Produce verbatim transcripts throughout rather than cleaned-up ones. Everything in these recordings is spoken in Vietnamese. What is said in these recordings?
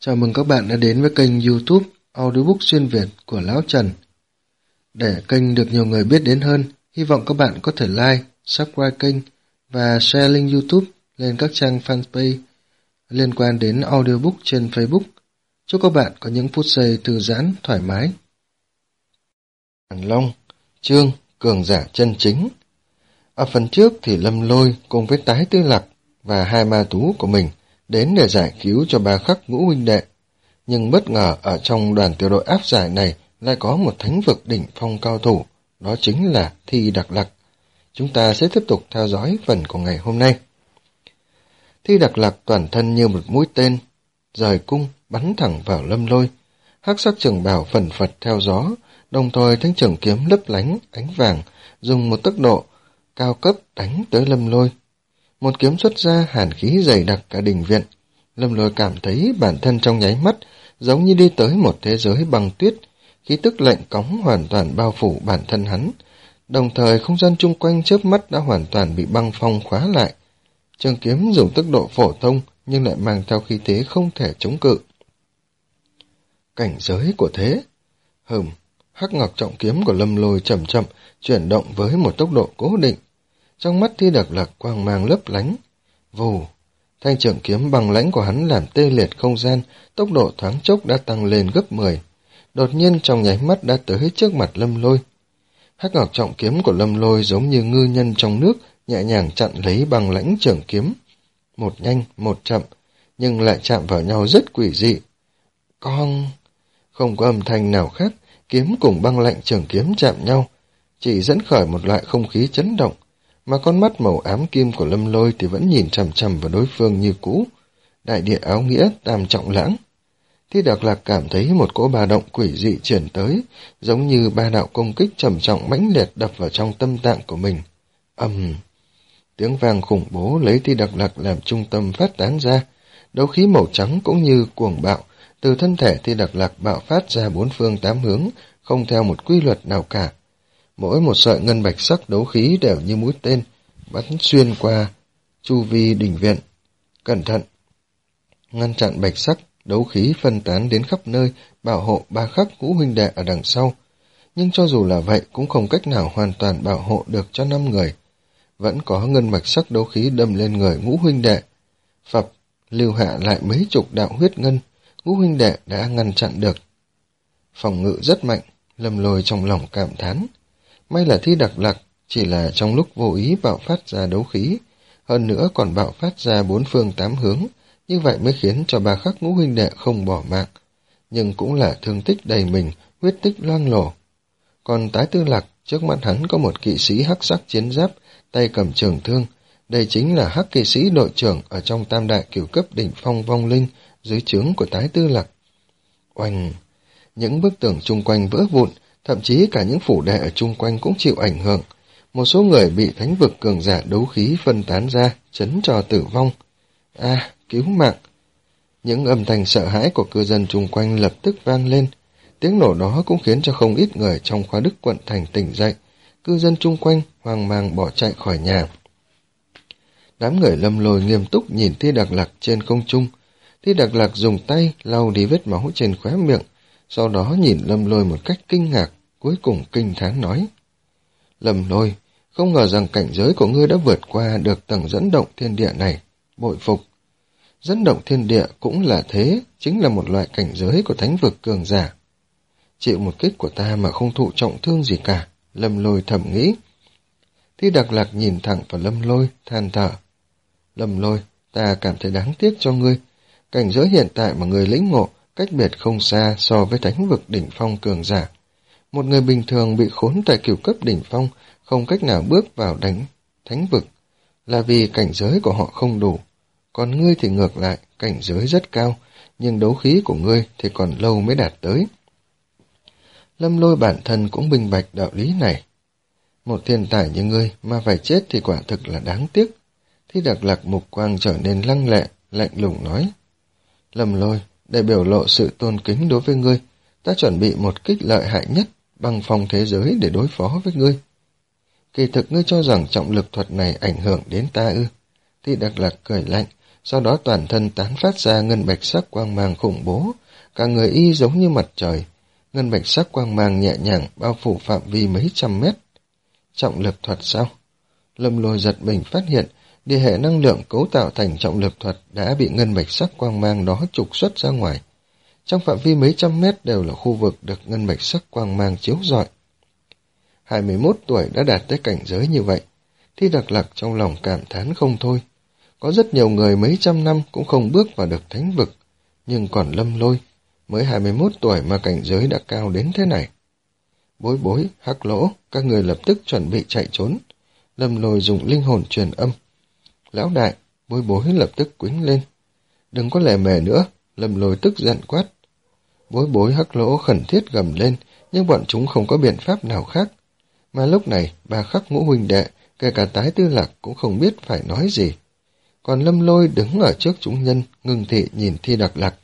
Chào mừng các bạn đã đến với kênh YouTube Audiobook Xuyên Việt của Lão Trần. Để kênh được nhiều người biết đến hơn, hy vọng các bạn có thể like, subscribe kênh và share link YouTube lên các trang fanpage liên quan đến audiobook trên Facebook. Chúc các bạn có những phút giây thư giãn, thoải mái. Hàng Long, chương Cường Giả Chân Chính. Ở phần trước thì Lâm Lôi cùng với Tái Tư Lạc và hai ma tú của mình đến để giải cứu cho ba khắc ngũ huynh đệ. Nhưng bất ngờ ở trong đoàn tiểu đội áp giải này lại có một thánh vực đỉnh phong cao thủ, đó chính là Thi Đặc Lạc. Chúng ta sẽ tiếp tục theo dõi phần của ngày hôm nay. Thi Đặc Lạc toàn thân như một mũi tên, rời cung bắn thẳng vào Lâm Lôi. Hắc sắc trường bào phần phật theo gió, đồng thời thanh trường kiếm lấp lánh ánh vàng, dùng một tốc độ cao cấp đánh tới Lâm Lôi. Một kiếm xuất ra, hàn khí dày đặc cả đình viện. Lâm Lôi cảm thấy bản thân trong nháy mắt giống như đi tới một thế giới băng tuyết, khí tức lạnh cóng hoàn toàn bao phủ bản thân hắn. Đồng thời không gian chung quanh chớp mắt đã hoàn toàn bị băng phong khóa lại. Trường kiếm dùng tốc độ phổ thông nhưng lại mang theo khí thế không thể chống cự. Cảnh giới của thế. Hừm, hắc ngọc trọng kiếm của Lâm Lôi chậm chậm chuyển động với một tốc độ cố định. Trong mắt Thi Đặc Lạc quang mang lấp lánh. Vù, thanh trường kiếm bằng lãnh của hắn làm tê liệt không gian, tốc độ thoáng chốc đã tăng lên gấp mười. Đột nhiên trong nháy mắt đã tới trước mặt Lâm Lôi. Hắc ngọc trọng kiếm của Lâm Lôi giống như ngư nhân trong nước, nhẹ nhàng chặn lấy bằng lãnh trường kiếm. Một nhanh, một chậm, nhưng lại chạm vào nhau rất quỷ dị. Con... Không có âm thanh nào khác, kiếm cùng băng lạnh trường kiếm chạm nhau, chỉ dẫn khởi một loại không khí chấn động, mà con mắt màu ám kim của Lâm Lôi thì vẫn nhìn chằm chằm vào đối phương như cũ. Đại địa áo nghĩa, tam trọng lãng. Thi Đặc Lạc cảm thấy một cỗ ba động quỷ dị chuyển tới, giống như ba đạo công kích trầm trọng mãnh liệt đập vào trong tâm tạng của mình. Ầm, tiếng vang khủng bố lấy Thi Đặc Lạc làm trung tâm phát tán ra, đấu khí màu trắng cũng như cuồng bạo từ thân thể Thi Đặc Lạc bạo phát ra bốn phương tám hướng, không theo một quy luật nào cả. Mỗi một sợi ngân bạch sắc đấu khí đều như mũi tên, bắn xuyên qua chu vi đình viện. Cẩn thận! Ngăn chặn bạch sắc, đấu khí phân tán đến khắp nơi, bảo hộ ba khắc ngũ huynh đệ ở đằng sau. Nhưng cho dù là vậy cũng không cách nào hoàn toàn bảo hộ được cho năm người. Vẫn có ngân bạch sắc đấu khí đâm lên người ngũ huynh đệ. Phập, lưu hạ lại mấy chục đạo huyết ngân, ngũ huynh đệ đã ngăn chặn được. Phòng ngự rất mạnh, Lâm Lôi trong lòng cảm thán. May là Thi Đặc Lạc chỉ là trong lúc vô ý bạo phát ra đấu khí, hơn nữa còn bạo phát ra bốn phương tám hướng, như vậy mới khiến cho ba khắc ngũ huynh đệ không bỏ mạng, nhưng cũng là thương tích đầy mình, huyết tích loang lổ. Còn Tái Tư Lạc, trước mặt hắn có một kỵ sĩ hắc sắc chiến giáp, tay cầm trường thương, đây chính là hắc kỵ sĩ đội trưởng ở trong tam đại cửu cấp đỉnh phong vong linh dưới trướng của Tái Tư Lạc. Oanh! Những bức tường chung quanh vỡ vụn, thậm chí cả những phủ đệ ở chung quanh cũng chịu ảnh hưởng. Một số người bị thánh vực cường giả đấu khí phân tán ra, chấn cho tử vong. À, cứu mạng! Những âm thanh sợ hãi của cư dân chung quanh lập tức vang lên. Tiếng nổ đó cũng khiến cho không ít người trong Khoa Đức quận thành tỉnh dậy. Cư dân chung quanh hoang mang bỏ chạy khỏi nhà. Đám người Lâm Lôi nghiêm túc nhìn Thi Đặc Lạc trên không trung. Thi Đặc Lạc dùng tay lau đi vết máu trên khóe miệng, sau đó nhìn Lâm Lôi một cách kinh ngạc, cuối cùng kinh thán nói. Lâm Lôi, không ngờ rằng cảnh giới của ngươi đã vượt qua được tầng dẫn động thiên địa này, bội phục. Dẫn động thiên địa cũng là thế, chính là một loại cảnh giới của thánh vực cường giả. Chịu một kích của ta mà không thụ trọng thương gì cả, Lâm Lôi thầm nghĩ. Thi Đặc Lạc nhìn thẳng vào Lâm Lôi, than thở. Lâm Lôi, ta cảm thấy đáng tiếc cho ngươi. Cảnh giới hiện tại mà ngươi lĩnh ngộ cách biệt không xa so với thánh vực đỉnh phong cường giả. Một người bình thường bị khốn tại cửu cấp đỉnh phong, không cách nào bước vào đánh thánh vực, là vì cảnh giới của họ không đủ. Còn ngươi thì ngược lại, cảnh giới rất cao, nhưng đấu khí của ngươi thì còn lâu mới đạt tới. Lâm Lôi bản thân cũng minh bạch đạo lý này. Một thiên tài như ngươi mà phải chết thì quả thực là đáng tiếc. Thi Đặc Lạc mục quang trở nên lăng lệ, lạnh lùng nói. Lâm Lôi, để biểu lộ sự tôn kính đối với ngươi, ta chuẩn bị một kích lợi hại nhất, băng phong thế giới để đối phó với ngươi. Kỳ thực ngươi cho rằng trọng lực thuật này ảnh hưởng đến ta ư? Thi Đặc Lạc cười lạnh, sau đó toàn thân tán phát ra ngân bạch sắc quang mang khủng bố, cả người y giống như mặt trời, ngân bạch sắc quang mang nhẹ nhàng bao phủ phạm vi mấy trăm mét. Trọng lực thuật sao? Lâm Lôi giật mình phát hiện, địa hệ năng lượng cấu tạo thành trọng lực thuật đã bị ngân bạch sắc quang mang đó trục xuất ra ngoài. Trong phạm vi mấy trăm mét đều là khu vực được ngân bạch sắc quang mang chiếu rọi. hai mươi mốt tuổi đã đạt tới cảnh giới như vậy, Thi Đặc Lạc trong lòng cảm thán không thôi. Có rất nhiều người mấy trăm năm cũng không bước vào được thánh vực, nhưng còn Lâm Lôi, mới hai mươi mốt tuổi mà cảnh giới đã cao đến thế này. Bối Bối, Hắc Lỗ, các người lập tức chuẩn bị chạy trốn. Lâm Lôi dùng linh hồn truyền âm. Lão đại, Bối Bối lập tức quýnh lên. Đừng có lề mề nữa, Lâm Lôi tức giận quát. Bối Bối, Hắc Lỗ khẩn thiết gầm lên, nhưng bọn chúng không có biện pháp nào khác. Mà lúc này, ba Khắc Ngũ huynh đệ, kể cả Tái Tư Lạc cũng không biết phải nói gì. Còn Lâm Lôi đứng ở trước chúng nhân, ngưng thị nhìn Thi Đặc Lạc.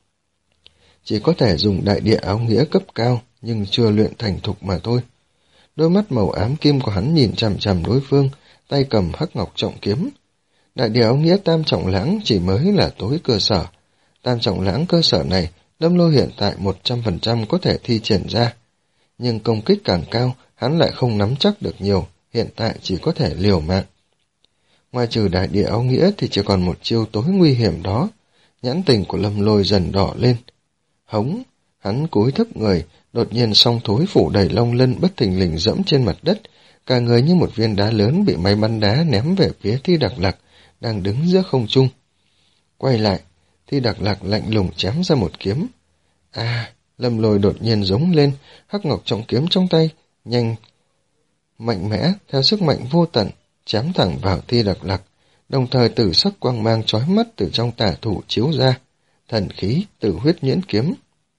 Chỉ có thể dùng đại địa áo nghĩa cấp cao, nhưng chưa luyện thành thục mà thôi. Đôi mắt màu ám kim của hắn nhìn chằm chằm đối phương, tay cầm hắc ngọc trọng kiếm. Đại địa áo nghĩa tam trọng lãng chỉ mới là tối cơ sở. Tam trọng lãng cơ sở này, Lâm Lôi hiện tại một trăm phần trăm có thể thi triển ra. Nhưng công kích càng cao, hắn lại không nắm chắc được nhiều, hiện tại chỉ có thể liều mạng. Ngoài trừ đại địa áo nghĩa thì chỉ còn một chiêu tối nguy hiểm đó. Nhãn tình của Lâm Lôi dần đỏ lên. Hống, hắn cúi thấp người, đột nhiên song thối phủ đầy long lân bất thình lình dẫm trên mặt đất, cả người như một viên đá lớn bị máy bắn đá ném về phía Thi Đặc Lạc, đang đứng giữa không trung. Quay lại, Thi Đặc Lạc lạnh lùng chém ra một kiếm. À, Lâm Lôi đột nhiên giống lên, hắc ngọc trọng kiếm trong tay, nhanh, mạnh mẽ, theo sức mạnh vô tận, chém thẳng vào Thi Đặc Lạc, đồng thời tử sắc quang mang chói mắt từ trong tả thủ chiếu ra, thần khí Tử Huyết Nhuyễn Kiếm.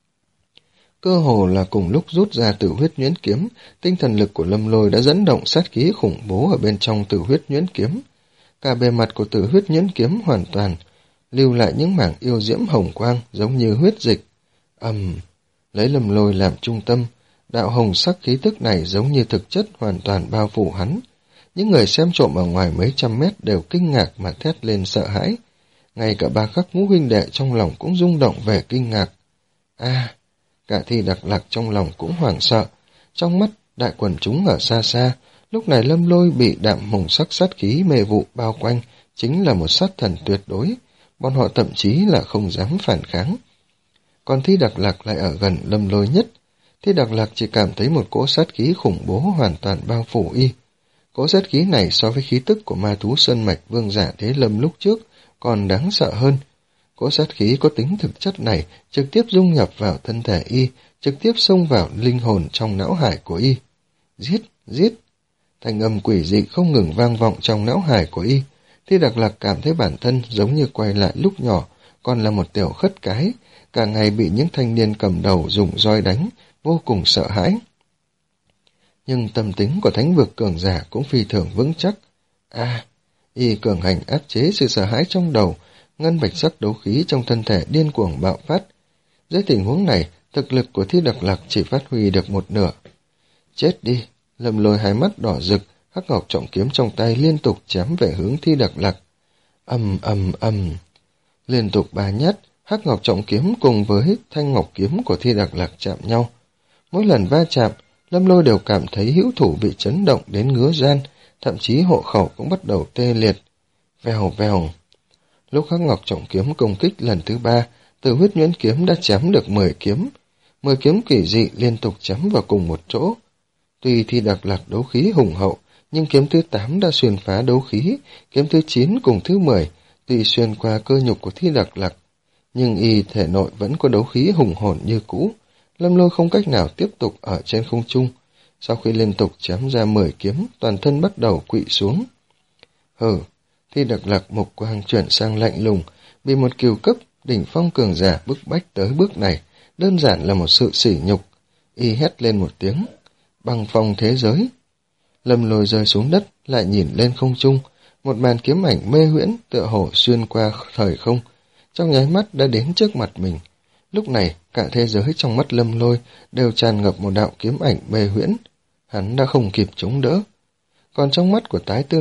Cơ hồ là cùng lúc rút ra Tử Huyết Nhuyễn Kiếm, tinh thần lực của Lâm Lôi đã dẫn động sát khí khủng bố ở bên trong Tử Huyết Nhuyễn Kiếm. Cả bề mặt của Tử Huyết Nhuyễn Kiếm hoàn toàn lưu lại những mảng yêu diễm hồng quang giống như huyết dịch. Ầm, um, lấy Lâm Lôi làm trung tâm, đạo hồng sắc khí tức này giống như thực chất hoàn toàn bao phủ hắn. Những người xem trộm ở ngoài mấy trăm mét đều kinh ngạc mà thét lên sợ hãi. Ngay cả ba Khắc Ngũ huynh đệ trong lòng cũng rung động về kinh ngạc. A, à, cả Thi Đặc Lạc trong lòng cũng hoảng sợ. Trong mắt đại quần chúng ở xa xa, lúc này Lâm Lôi bị đạm hồng sắc sát khí mê vụ bao quanh, chính là một sát thần tuyệt đối. Bọn họ thậm chí là không dám phản kháng. Còn Thi Đặc Lạc lại ở gần Lâm Lôi nhất. Thi Đặc Lạc chỉ cảm thấy một cỗ sát khí khủng bố hoàn toàn bao phủ y. Cỗ sát khí này so với khí tức của ma thú sơn mạch vương giả Thế Lâm lúc trước còn đáng sợ hơn. Cỗ sát khí có tính thực chất này trực tiếp dung nhập vào thân thể y, trực tiếp xông vào linh hồn trong não hải của y. Giết, giết! Thanh âm quỷ dị không ngừng vang vọng trong não hải của y. Thi Đặc Lạc cảm thấy bản thân giống như quay lại lúc nhỏ, còn là một tiểu khất cái, cả ngày bị những thanh niên cầm đầu dùng roi đánh, vô cùng sợ hãi. Nhưng tâm tính của thánh vực cường giả cũng phi thường vững chắc. A, à, y cường hành áp chế sự sợ hãi trong đầu, ngân bạch sắc đấu khí trong thân thể điên cuồng bạo phát. Dưới tình huống này, thực lực của Thi Đặc Lạc chỉ phát huy được một nửa. Chết đi! Lâm Lôi hai mắt đỏ rực, hắc ngọc trọng kiếm trong tay liên tục chém về hướng Thi Đặc Lạc. Ầm ầm ầm, liên tục ba nhát, hắc ngọc trọng kiếm cùng với thanh ngọc kiếm của Thi Đặc Lạc chạm nhau. Mỗi lần va chạm, Lâm Lôi đều cảm thấy hữu thủ bị chấn động đến ngứa ran, thậm chí hộ khẩu cũng bắt đầu tê liệt. Vèo vèo. Lúc hắc ngọc trọng kiếm công kích lần thứ ba, Tử Huyết Nhuyễn Kiếm đã chém được mười kiếm. mười kiếm kỳ dị liên tục chém vào cùng một chỗ. Tuy Thi Đặc Lạc đấu khí hùng hậu, nhưng kiếm thứ tám đã xuyên phá đấu khí, kiếm thứ chín cùng thứ mười, tuy xuyên qua cơ nhục của Thi Đặc Lạc, nhưng y thể nội vẫn có đấu khí hùng hồn như cũ. Lâm Lôi không cách nào tiếp tục ở trên không trung. Sau khi liên tục chém ra mười kiếm, toàn thân bắt đầu quỵ xuống. Hừ, Thi Đặc Lạc mục quang chuyển sang lạnh lùng, bị một kiều cấp đỉnh phong cường giả bức bách tới bước này, đơn giản là một sự sỉ nhục. Y hét lên một tiếng, băng phong thế giới. Lâm Lôi rơi xuống đất, lại nhìn lên không trung, một màn kiếm ảnh mê huyễn tựa hồ xuyên qua thời không, trong nháy mắt đã đến trước mặt mình. Lúc này, cả thế giới trong mắt Lâm Lôi đều tràn ngập một đạo kiếm ảnh mê huyễn. Hắn đã không kịp chống đỡ. Còn trong mắt của Tái Tư Lạc,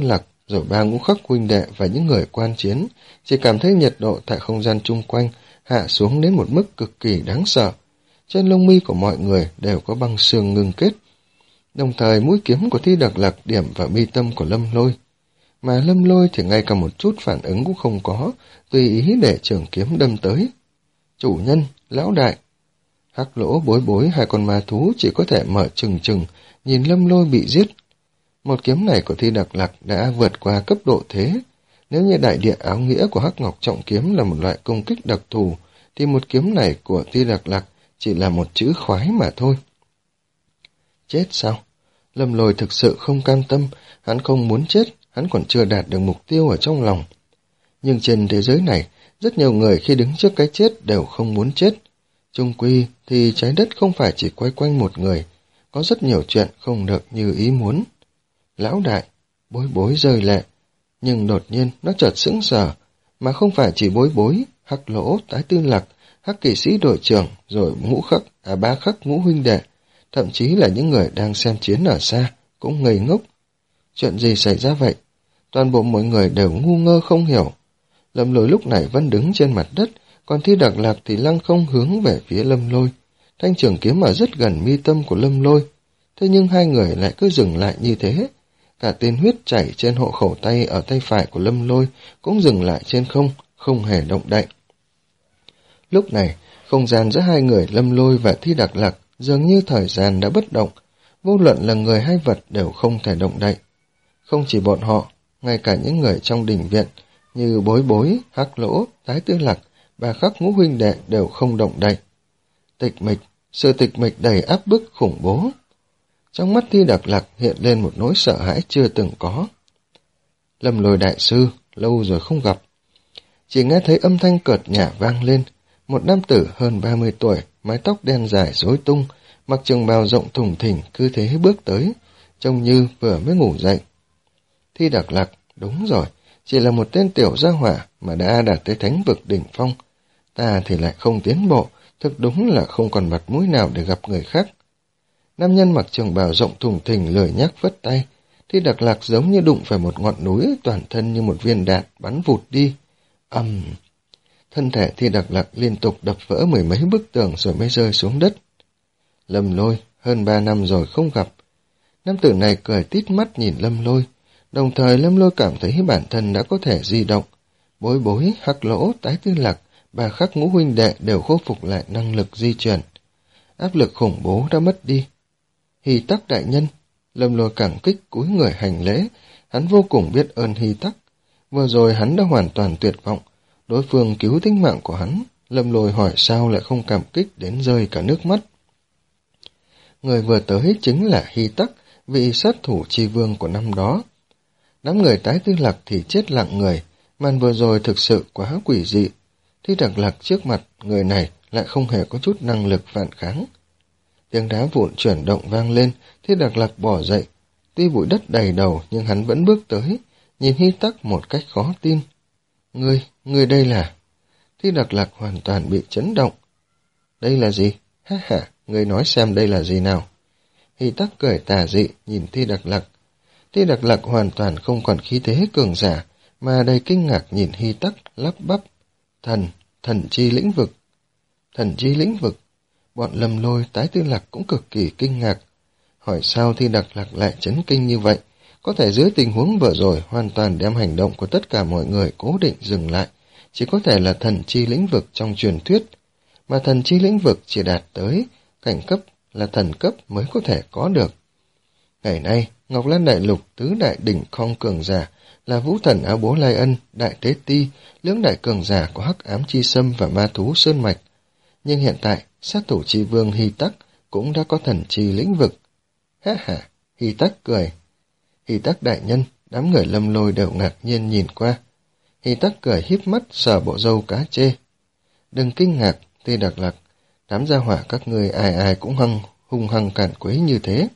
rồi ba ngũ khắc huynh đệ và những người quan chiến chỉ cảm thấy nhiệt độ tại không gian chung quanh hạ xuống đến một mức cực kỳ đáng sợ. Trên lông mi của mọi người đều có băng xương ngưng kết. Đồng thời mũi kiếm của Thi Đặc Lạc điểm vào mi tâm của Lâm Lôi. Mà Lâm Lôi thì ngay cả một chút phản ứng cũng không có, tùy ý để trường kiếm đâm tới. Chủ nhân, lão đại. Hắc Lỗ, Bối Bối, hai con ma thú chỉ có thể mở trừng trừng, nhìn Lâm Lôi bị giết. Một kiếm này của Thi Đặc Lạc đã vượt qua cấp độ thế. Nếu như đại địa áo nghĩa của Hắc Ngọc Trọng Kiếm là một loại công kích đặc thù, thì một kiếm này của Thi Đặc Lạc chỉ là một chữ khoái mà thôi. Chết sao? Lâm Lôi thực sự không cam tâm, hắn không muốn chết, hắn còn chưa đạt được mục tiêu ở trong lòng. Nhưng trên thế giới này, rất nhiều người khi đứng trước cái chết đều không muốn chết. Chung quy thì trái đất không phải chỉ quay quanh một người, có rất nhiều chuyện không được như ý muốn. Lão đại, Bối Bối rơi lệ, nhưng đột nhiên nó chợt sững sờ, mà không phải chỉ Bối Bối, Hắc Lỗ, Tái Tư Lạc, Hắc Kỵ Sĩ đội trưởng, rồi ngũ khắc, à ba khắc ngũ huynh đệ, thậm chí là những người đang xem chiến ở xa, cũng ngây ngốc. Chuyện gì xảy ra vậy? Toàn bộ mọi người đều ngu ngơ không hiểu. Lâm Lôi lúc này vẫn đứng trên mặt đất, còn Thi Đặc Lạc thì lăng không hướng về phía Lâm Lôi. Thanh trường kiếm ở rất gần mi tâm của Lâm Lôi. Thế nhưng hai người lại cứ dừng lại như thế. Cả tên huyết chảy trên hộ khẩu tay ở tay phải của Lâm Lôi cũng dừng lại trên không, không hề động đậy. Lúc này, không gian giữa hai người Lâm Lôi và Thi Đặc Lạc dường như thời gian đã bất động, vô luận là người hay vật đều không thể động đậy. Không chỉ bọn họ, ngay cả những người trong đình viện như Bối Bối, Hắc Lỗ, Tái Tư Lạc, Ba Khắc ngũ huynh đệ đều không động đậy. Tịch mịch, sự tịch mịch đầy áp bức khủng bố. Trong mắt Thi Đặc Lạc hiện lên một nỗi sợ hãi chưa từng có. Lâm Lôi đại sư, lâu rồi không gặp. Chỉ nghe thấy âm thanh cợt nhả vang lên, một nam tử hơn ba mươi tuổi, mái tóc đen dài rối tung, mặc trường bào rộng thùng thình, cứ thế bước tới, trông như vừa mới ngủ dậy. Thi Đặc Lạc, đúng rồi, chỉ là một tên tiểu gia hỏa mà đã đạt tới thánh vực đỉnh phong. Ta thì lại không tiến bộ, thực đúng là không còn mặt mũi nào để gặp người khác. Nam nhân mặc trường bào rộng thùng thình lười nhác vất tay. Thi Đặc Lạc giống như đụng phải một ngọn núi, toàn thân như một viên đạn bắn vụt đi. Ầm! Um. Thân thể Thi Đặc Lạc liên tục đập vỡ mười mấy bức tường rồi mới rơi xuống đất. Lâm Lôi, hơn ba năm rồi không gặp. Nam tử này cười tít mắt nhìn Lâm Lôi. Đồng thời Lâm Lôi cảm thấy bản thân đã có thể di động. Bối Bối, Hắc Lỗ, Tái Tư Lạc, Ba Khắc ngũ huynh đệ đều khôi phục lại năng lực di chuyển. Áp lực khủng bố đã mất đi. Hy Tắc đại nhân, Lâm Lôi cảm kích cúi người hành lễ, hắn vô cùng biết ơn Hy Tắc. Vừa rồi hắn đã hoàn toàn tuyệt vọng, đối phương cứu tính mạng của hắn, Lâm Lôi hỏi sao lại không cảm kích đến rơi cả nước mắt. Người vừa tới chính là Hy Tắc, vị sát thủ chi vương của năm đó. Đám người Tái Tư Lạc thì chết lặng người, màn vừa rồi thực sự quá quỷ dị. Thi Đặc Lạc trước mặt, người này lại không hề có chút năng lực phản kháng. Tiếng đá vụn chuyển động vang lên, Thi Đặc Lạc bỏ dậy. Tuy bụi đất đầy đầu nhưng hắn vẫn bước tới, nhìn Hy Tắc một cách khó tin. Ngươi, ngươi đây là... Thi Đặc Lạc hoàn toàn bị chấn động. Đây là gì? Ha ha, ngươi nói xem đây là gì nào? Hy Tắc cười tà dị nhìn Thi Đặc Lạc. Thi Đặc Lạc hoàn toàn không còn khí thế cường giả, mà đầy kinh ngạc nhìn Hy Tắc lắp bắp. Thần, thần chi lĩnh vực. Thần chi lĩnh vực. Bọn Lâm Lôi, Tái Tư Lạc cũng cực kỳ kinh ngạc. Hỏi sao Thi Đặc Lạc lại chấn kinh như vậy? Có thể dưới tình huống vừa rồi hoàn toàn đem hành động của tất cả mọi người cố định dừng lại. Chỉ có thể là thần chi lĩnh vực trong truyền thuyết. Mà thần chi lĩnh vực chỉ đạt tới cảnh cấp là thần cấp mới có thể có được. Ngày nay, Ngọc Lan Đại Lục tứ đại đỉnh không cường giả là Vũ Thần Áo Bố Lai Ân, Đại Tế Ti, lưỡng đại cường giả của Hắc Ám Chi Sâm và Ma Thú Sơn Mạch. Nhưng hiện tại, sát thủ chi vương Hy Tắc cũng đã có thần chi lĩnh vực. Ha ha, Hy Tắc cười. Hy Tắc đại nhân, đám người Lâm Lôi đều ngạc nhiên nhìn qua. Hy Tắc cười híp mắt sờ bộ râu cá chê. Đừng kinh ngạc, Thi Đặc Lạc, đám gia hỏa các ngươi ai ai cũng hăng, hung hăng càn quấy như thế.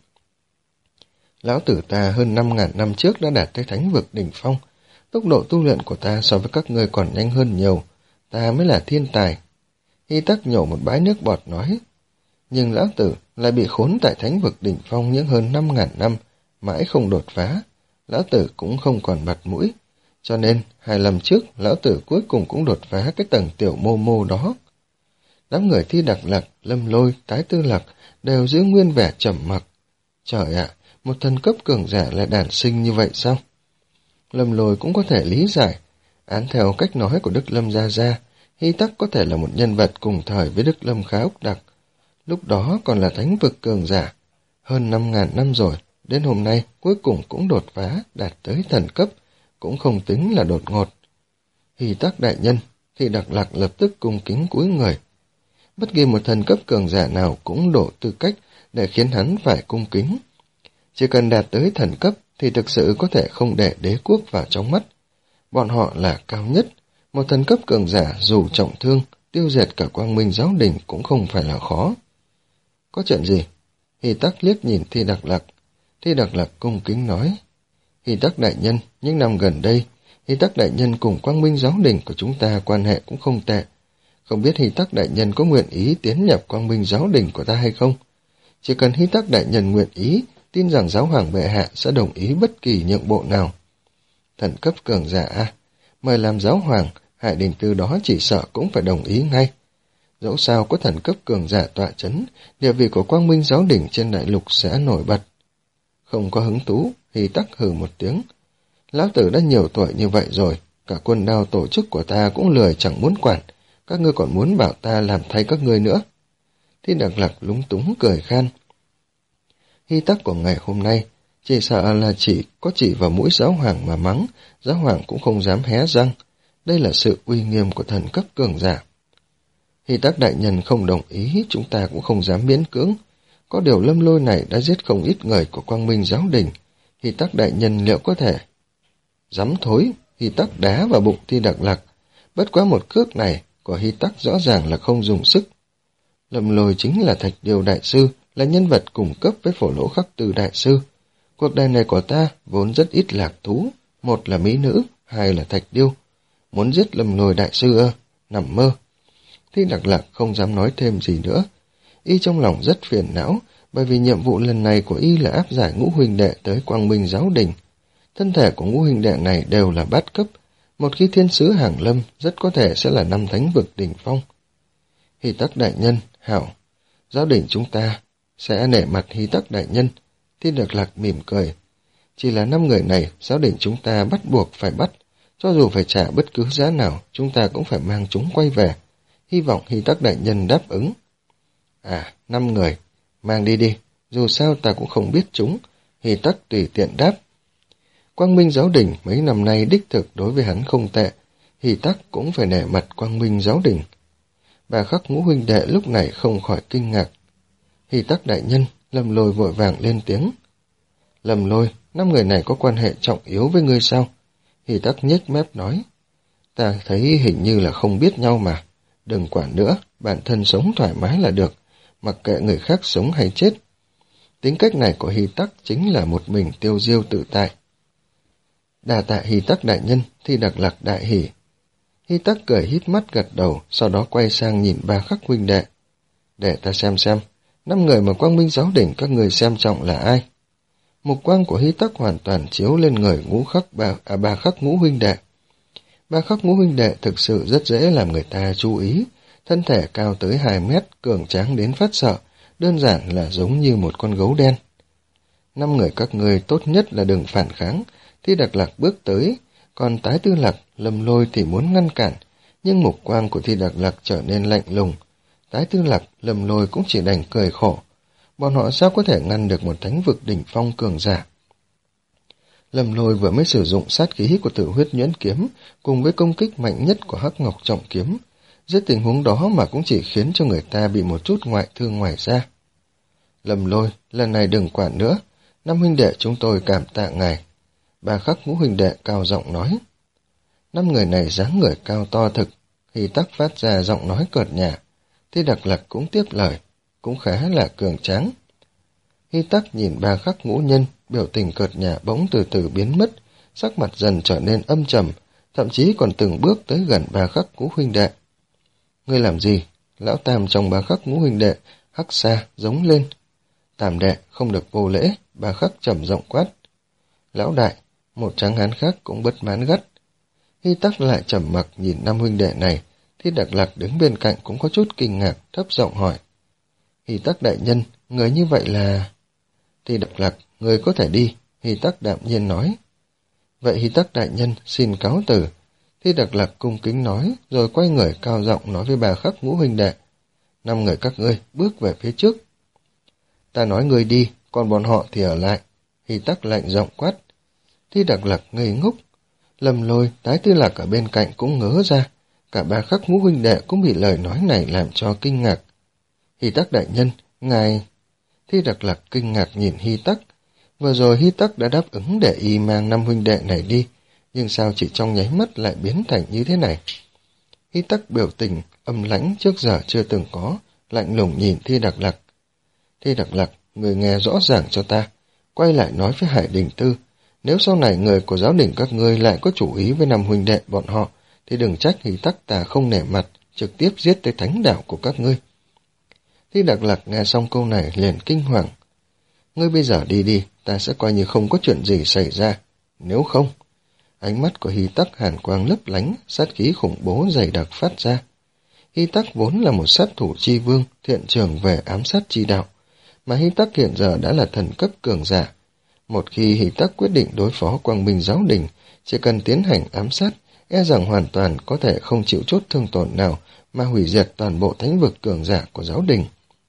Lão tử ta hơn năm ngàn năm trước đã đạt tới thánh vực đỉnh phong. Tốc độ tu luyện của ta so với các ngươi còn nhanh hơn nhiều. Ta mới là thiên tài. Hy Tắc nhổ một bãi nước bọt nói. Nhưng lão tử lại bị khốn tại thánh vực đỉnh phong những hơn năm ngàn năm, mãi không đột phá. lão tử cũng không còn mặt mũi. Cho nên, hai năm trước, lão tử cuối cùng cũng đột phá cái tầng tiểu mô mô đó. Đám người Thi Đặc Lạc, Lâm Lôi, Tái Tư Lạc đều giữ nguyên vẻ trầm mặc. Trời ạ, một thần cấp cường giả lại đản sinh như vậy sao? Lâm Lôi cũng có thể lý giải. Án theo cách nói của Đức Lâm Gia Gia, Hy Tắc có thể là một nhân vật cùng thời với Đức Lâm Khá Úc Đặc. Lúc đó còn là thánh vực cường giả. Hơn năm ngàn năm rồi, đến hôm nay cuối cùng cũng đột phá, đạt tới thần cấp, cũng không tính là đột ngột. Hy Tắc đại nhân, Thi Đặc Lạc lập tức cung kính cúi người. Bất kỳ một thần cấp cường giả nào cũng đủ tư cách để khiến hắn phải cung kính. Chỉ cần đạt tới thần cấp thì thực sự có thể không để đế quốc vào trong mắt. Bọn họ là cao nhất, một thần cấp cường giả dù trọng thương, tiêu diệt cả Quang Minh giáo đình cũng không phải là khó. Có chuyện gì? Hy Tắc liếc nhìn Thi Đặc Lạc. Thi Đặc Lạc cung kính nói. Hy Tắc đại nhân, những năm gần đây, Hy Tắc đại nhân cùng Quang Minh giáo đình của chúng ta quan hệ cũng không tệ. Không biết Hy Tắc đại nhân có nguyện ý tiến nhập Quang Minh giáo đình của ta hay không? Chỉ cần Hy Tắc đại nhân nguyện ý, tin rằng giáo hoàng bệ hạ sẽ đồng ý bất kỳ nhượng bộ nào. Thần cấp cường giả, mời làm giáo hoàng, Hải Đình từ đó chỉ sợ cũng phải đồng ý ngay. Dẫu sao có thần cấp cường giả tọa chấn, địa vị của Quang Minh giáo đình trên đại lục sẽ nổi bật. Không có hứng thú, Hy Tắc hừ một tiếng. Lão tử đã nhiều tuổi như vậy rồi, cả quân đao tổ chức của ta cũng lười chẳng muốn quản, các ngươi còn muốn bảo ta làm thay các ngươi nữa. Thi Đặc Lạc lúng túng cười khan. Hy Tắc của ngày hôm nay, chỉ sợ là chỉ có chỉ vào mũi giáo hoàng mà mắng, giáo hoàng cũng không dám hé răng. Đây là sự uy nghiêm của thần cấp cường giả. Hy Tắc đại nhân không đồng ý, chúng ta cũng không dám miễn cưỡng. Có điều Lâm Lôi này đã giết không ít người của Quang Minh giáo đình. Hy Tắc đại nhân liệu có thể? Dám thối, Hy Tắc đá vào bụng Thi Đặc Lạc. Bất quá một cước này của Hy Tắc rõ ràng là không dùng sức. Lâm Lôi chính là Thạch Điêu đại sư, là nhân vật cùng cấp với Phổ Lỗ Khắc Từ đại sư. Cuộc đời này của ta vốn rất ít lạc thú, một là mỹ nữ, hai là Thạch Điêu. Muốn giết Lâm Lôi đại sư ơ, nằm mơ. Thi Đặc Lạc không dám nói thêm gì nữa. Y trong lòng rất phiền não, bởi vì nhiệm vụ lần này của Y là áp giải ngũ huynh đệ tới Quang Minh giáo đình. Thân thể của ngũ huynh đệ này đều là bát cấp, một khi thiên sứ hàng lâm rất có thể sẽ là năm thánh vực đỉnh phong. Hy Tắc đại nhân, hảo, giáo đình chúng ta sẽ nể mặt Hy Tắc đại nhân. Thi Đặc Lạc mỉm cười. Chỉ là năm người này, giáo đình chúng ta bắt buộc phải bắt, cho dù phải trả bất cứ giá nào, chúng ta cũng phải mang chúng quay về. Hy vọng Hy Tắc đại nhân đáp ứng. À, năm người, mang đi đi, dù sao ta cũng không biết chúng. Hy Tắc tùy tiện đáp. Quang Minh giáo đình mấy năm nay đích thực đối với hắn không tệ, Hy Tắc cũng phải nể mặt Quang Minh giáo đình. Bà Khắc ngũ huynh đệ lúc này không khỏi kinh ngạc. Hy Tắc đại nhân, Lâm Lôi vội vàng lên tiếng. Lâm Lôi, năm người này có quan hệ trọng yếu với ngươi sao? Hy Tắc nhếch mép nói. Ta thấy hình như là không biết nhau mà. Đừng quản nữa, bản thân sống thoải mái là được, mặc kệ người khác sống hay chết. Tính cách này của Hy Tắc chính là một mình tiêu diêu tự tại. Đà tạ Hy Tắc đại nhân, Thi Đặc Lạc đại hỉ. Hy Tắc cười hít mắt gật đầu, sau đó quay sang nhìn Ba Khắc huynh đệ. Để ta xem xem, năm người mà Quang Minh giáo đỉnh các người xem trọng là ai? Mục quang của Hy Tắc hoàn toàn chiếu lên người ngũ khắc ba, à, Ba Khắc ngũ huynh đệ. Ba Khắc ngũ huynh đệ thực sự rất dễ làm người ta chú ý, thân thể cao tới hai mét, cường tráng đến phát sợ, đơn giản là giống như một con gấu đen. Năm người các người tốt nhất là đừng phản kháng. Thi Đặc Lạc bước tới, còn Tái Tư Lạc, Lâm Lôi thì muốn ngăn cản, nhưng mục quang của Thi Đặc Lạc trở nên lạnh lùng. Tái Tư Lạc, Lâm Lôi cũng chỉ đành cười khổ. Bọn họ sao có thể ngăn được một thánh vực đỉnh phong cường giả? Lâm Lôi vừa mới sử dụng sát khí của Tử Huyết Nhuyễn kiếm cùng với công kích mạnh nhất của Hắc Ngọc Trọng kiếm. Dưới tình huống đó mà cũng chỉ khiến cho người ta bị một chút ngoại thương ngoài ra. Lâm Lôi, lần này đừng quản nữa, năm huynh đệ chúng tôi cảm tạ ngài. Ba Khắc ngũ huynh đệ cao giọng nói. Năm người này dáng người cao to thực, Hy Tắc phát ra giọng nói cợt nhả. Thi Đặc Lạc cũng tiếp lời, cũng khá là cường tráng. Hy Tắc nhìn Ba Khắc ngũ nhân, biểu tình cợt nhả bỗng từ từ biến mất, sắc mặt dần trở nên âm trầm, thậm chí còn từng bước tới gần Ba Khắc ngũ huynh đệ. Ngươi làm gì? Lão Tam trong Ba Khắc ngũ huynh đệ hắc xa giống lên. Tam đệ không được vô lễ, Ba Khắc trầm giọng quát. Lão đại, Một tráng hán khác cũng bất mãn gắt. Hy Tắc lại trầm mặc nhìn năm huynh đệ này. Thi Đặc Lạc đứng bên cạnh cũng có chút kinh ngạc, thấp giọng hỏi. Hy Tắc đại nhân, người như vậy là... Thi Đặc Lạc, người có thể đi, Hy Tắc đạm nhiên nói. Vậy Hy Tắc đại nhân xin cáo từ. Thi Đặc Lạc cung kính nói, rồi quay người cao giọng nói với Bà Khắc ngũ huynh đệ. Năm người các ngươi bước về phía trước. Ta nói người đi, còn bọn họ thì ở lại. Hy Tắc lạnh giọng quát. Thi Đặc Lạc ngây ngốc. Lâm Lôi, Tái Tư Lạc ở bên cạnh cũng ngớ ra. Cả Bà Khắc ngũ huynh đệ cũng bị lời nói này làm cho kinh ngạc. Hy Tắc đại nhân, ngài... Thi Đặc Lạc kinh ngạc nhìn Hy Tắc. Vừa rồi Hy Tắc đã đáp ứng để y mang năm huynh đệ này đi, nhưng sao chỉ trong nháy mắt lại biến thành như thế này? Hy Tắc biểu tình âm lãnh trước giờ chưa từng có, lạnh lùng nhìn Thi Đặc Lạc. Thi Đặc Lạc, người nghe rõ ràng cho ta, quay lại nói với Hải Đình Tư, nếu sau này người của giáo đình các ngươi lại có chủ ý với năm huynh đệ bọn họ, thì đừng trách Hy Tắc ta không nể mặt, trực tiếp giết tới thánh đạo của các ngươi. Thi Đặc Lạc nghe xong câu này liền kinh hoàng. Ngươi bây giờ đi đi, ta sẽ coi như không có chuyện gì xảy ra. Nếu không... Ánh mắt của Hy Tắc hàn quang lấp lánh, sát khí khủng bố dày đặc phát ra. Hy Tắc vốn là một sát thủ chi vương, thiện trường về ám sát chi đạo, mà Hy Tắc hiện giờ đã là thần cấp cường giả. Một khi Hy Tắc quyết định đối phó Quang Minh giáo đình, chỉ cần tiến hành ám sát, e rằng hoàn toàn có thể không chịu chút thương tổn nào mà hủy diệt toàn bộ thánh vực cường giả của giáo đình.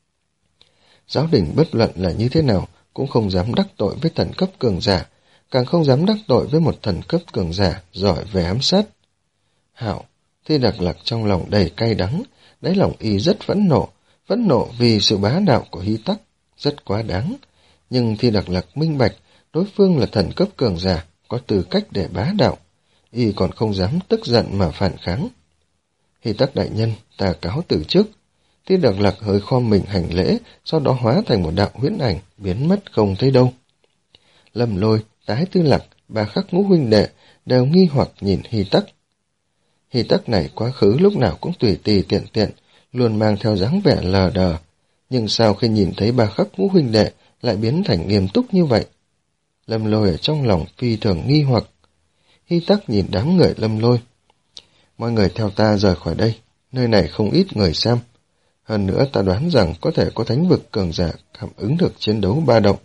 Giáo đình bất luận là như thế nào cũng không dám đắc tội với thần cấp cường giả, càng không dám đắc tội với một thần cấp cường giả giỏi về ám sát. Hảo, Thi Đặc Lạc trong lòng đầy cay đắng, đáy lòng y rất phẫn nộ, phẫn nộ vì sự bá đạo của Hy Tắc, rất quá đáng. Nhưng Thi Đặc Lạc minh bạch, đối phương là thần cấp cường giả, có tư cách để bá đạo, y còn không dám tức giận mà phản kháng. Hy Tắc đại nhân, ta cáo từ trước. Thi Đặc Lạc hơi khom mình hành lễ, sau đó hóa thành một đạo huyễn ảnh, biến mất không thấy đâu. Lâm Lôi, Tái Tư Lạc, Bà Khắc ngũ huynh đệ đều nghi hoặc nhìn Hy Tắc. Hy Tắc này quá khứ lúc nào cũng tùy tùy tiện tiện, luôn mang theo dáng vẻ lờ đờ, nhưng sao khi nhìn thấy Bà Khắc ngũ huynh đệ lại biến thành nghiêm túc như vậy? Lâm Lôi ở trong lòng phi thường nghi hoặc. Hy Tắc nhìn đám người Lâm Lôi. Mọi người theo ta rời khỏi đây, nơi này không ít người xem. Hơn nữa ta đoán rằng có thể có thánh vực cường giả cảm ứng được chiến đấu ba động.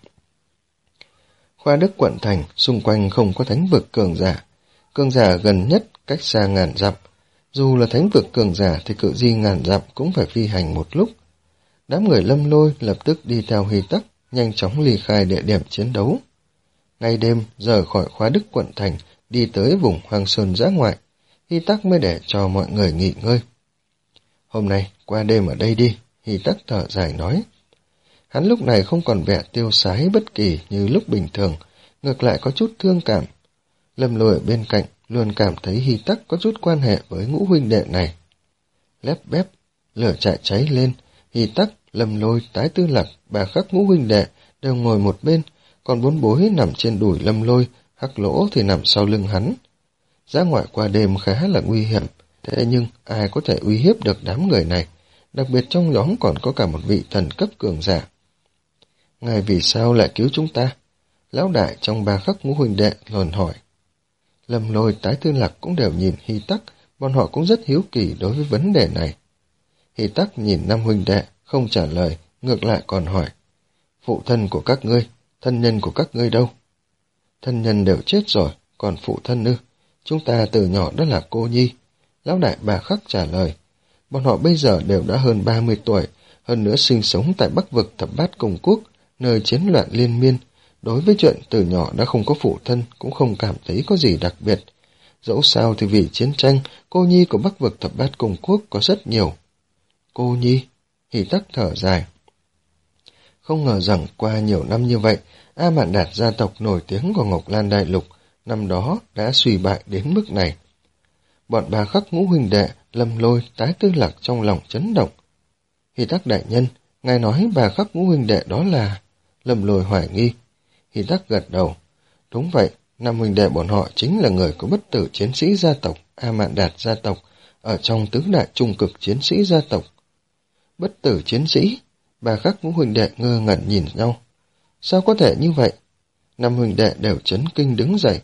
Khoa Đức quận thành, xung quanh không có thánh vực cường giả. Cường giả gần nhất cách xa ngàn dặm. Dù là thánh vực cường giả thì cự di ngàn dặm cũng phải phi hành một lúc. Đám người Lâm Lôi lập tức đi theo Hy Tắc, nhanh chóng ly khai địa điểm chiến đấu. Ngay đêm, rời khỏi Khoa Đức quận thành, đi tới vùng hoang sơn dã ngoại. Hy Tắc mới để cho mọi người nghỉ ngơi. Hôm nay, qua đêm ở đây đi, Hy Tắc thở dài nói. Hắn lúc này không còn vẻ tiêu sái bất kỳ như lúc bình thường, ngược lại có chút thương cảm. Lâm Lôi ở bên cạnh luôn cảm thấy Hy Tắc có chút quan hệ với ngũ huynh đệ này. Lép bép, lửa chạy cháy lên, Hy Tắc, Lâm Lôi, Tái Tư Lạc, Bà Khắc ngũ huynh đệ đều ngồi một bên, còn bốn bối nằm trên đùi Lâm Lôi, Hắc Lỗ thì nằm sau lưng hắn. Dã ngoại qua đêm khá là nguy hiểm, thế nhưng ai có thể uy hiếp được đám người này, đặc biệt trong nhóm còn có cả một vị thần cấp cường giả. Ngài vì sao lại cứu chúng ta? Lão đại trong Bà Khắc ngũ huynh đệ lồn hỏi. Lâm Lôi, Tái Tư Lạc cũng đều nhìn Hy Tắc, bọn họ cũng rất hiếu kỳ đối với vấn đề này. Hy Tắc nhìn năm huynh đệ, không trả lời, ngược lại còn hỏi. Phụ thân của các ngươi, thân nhân của các ngươi đâu? Thân nhân đều chết rồi, còn phụ thân ư? Chúng ta từ nhỏ đã là cô nhi. Lão đại Bà Khắc trả lời. Bọn họ bây giờ đều đã hơn ba mươi tuổi, hơn nữa sinh sống tại Bắc vực Thập Bát Công Quốc, nơi chiến loạn liên miên. Đối với chuyện từ nhỏ đã không có phụ thân cũng không cảm thấy có gì đặc biệt. Dẫu sao thì vì chiến tranh, cô nhi của Bắc vực Thập Bát Công Quốc có rất nhiều. Cô nhi? Hy Tắc thở dài. Không ngờ rằng qua nhiều năm như vậy, A Mạn Đạt gia tộc nổi tiếng của Ngọc Lan Đại Lục năm đó đã suy bại đến mức này. Bọn Bà Khắc ngũ huynh đệ, Lâm Lôi, Tái Tư Lạc trong lòng chấn động. Hy Tắc đại nhân, ngài nói Bà Khắc ngũ huynh đệ đó là... Lâm Lôi hoài nghi. Hy Tắc gật đầu. Đúng vậy, năm huynh đệ bọn họ chính là người của bất tử chiến sĩ gia tộc, A Mạn Đạt gia tộc, ở trong tứ đại trung cực chiến sĩ gia tộc. Bất tử chiến sĩ? Bà Khắc ngũ huynh đệ ngơ ngẩn nhìn nhau. Sao có thể như vậy? Năm huynh đệ đều chấn kinh đứng dậy,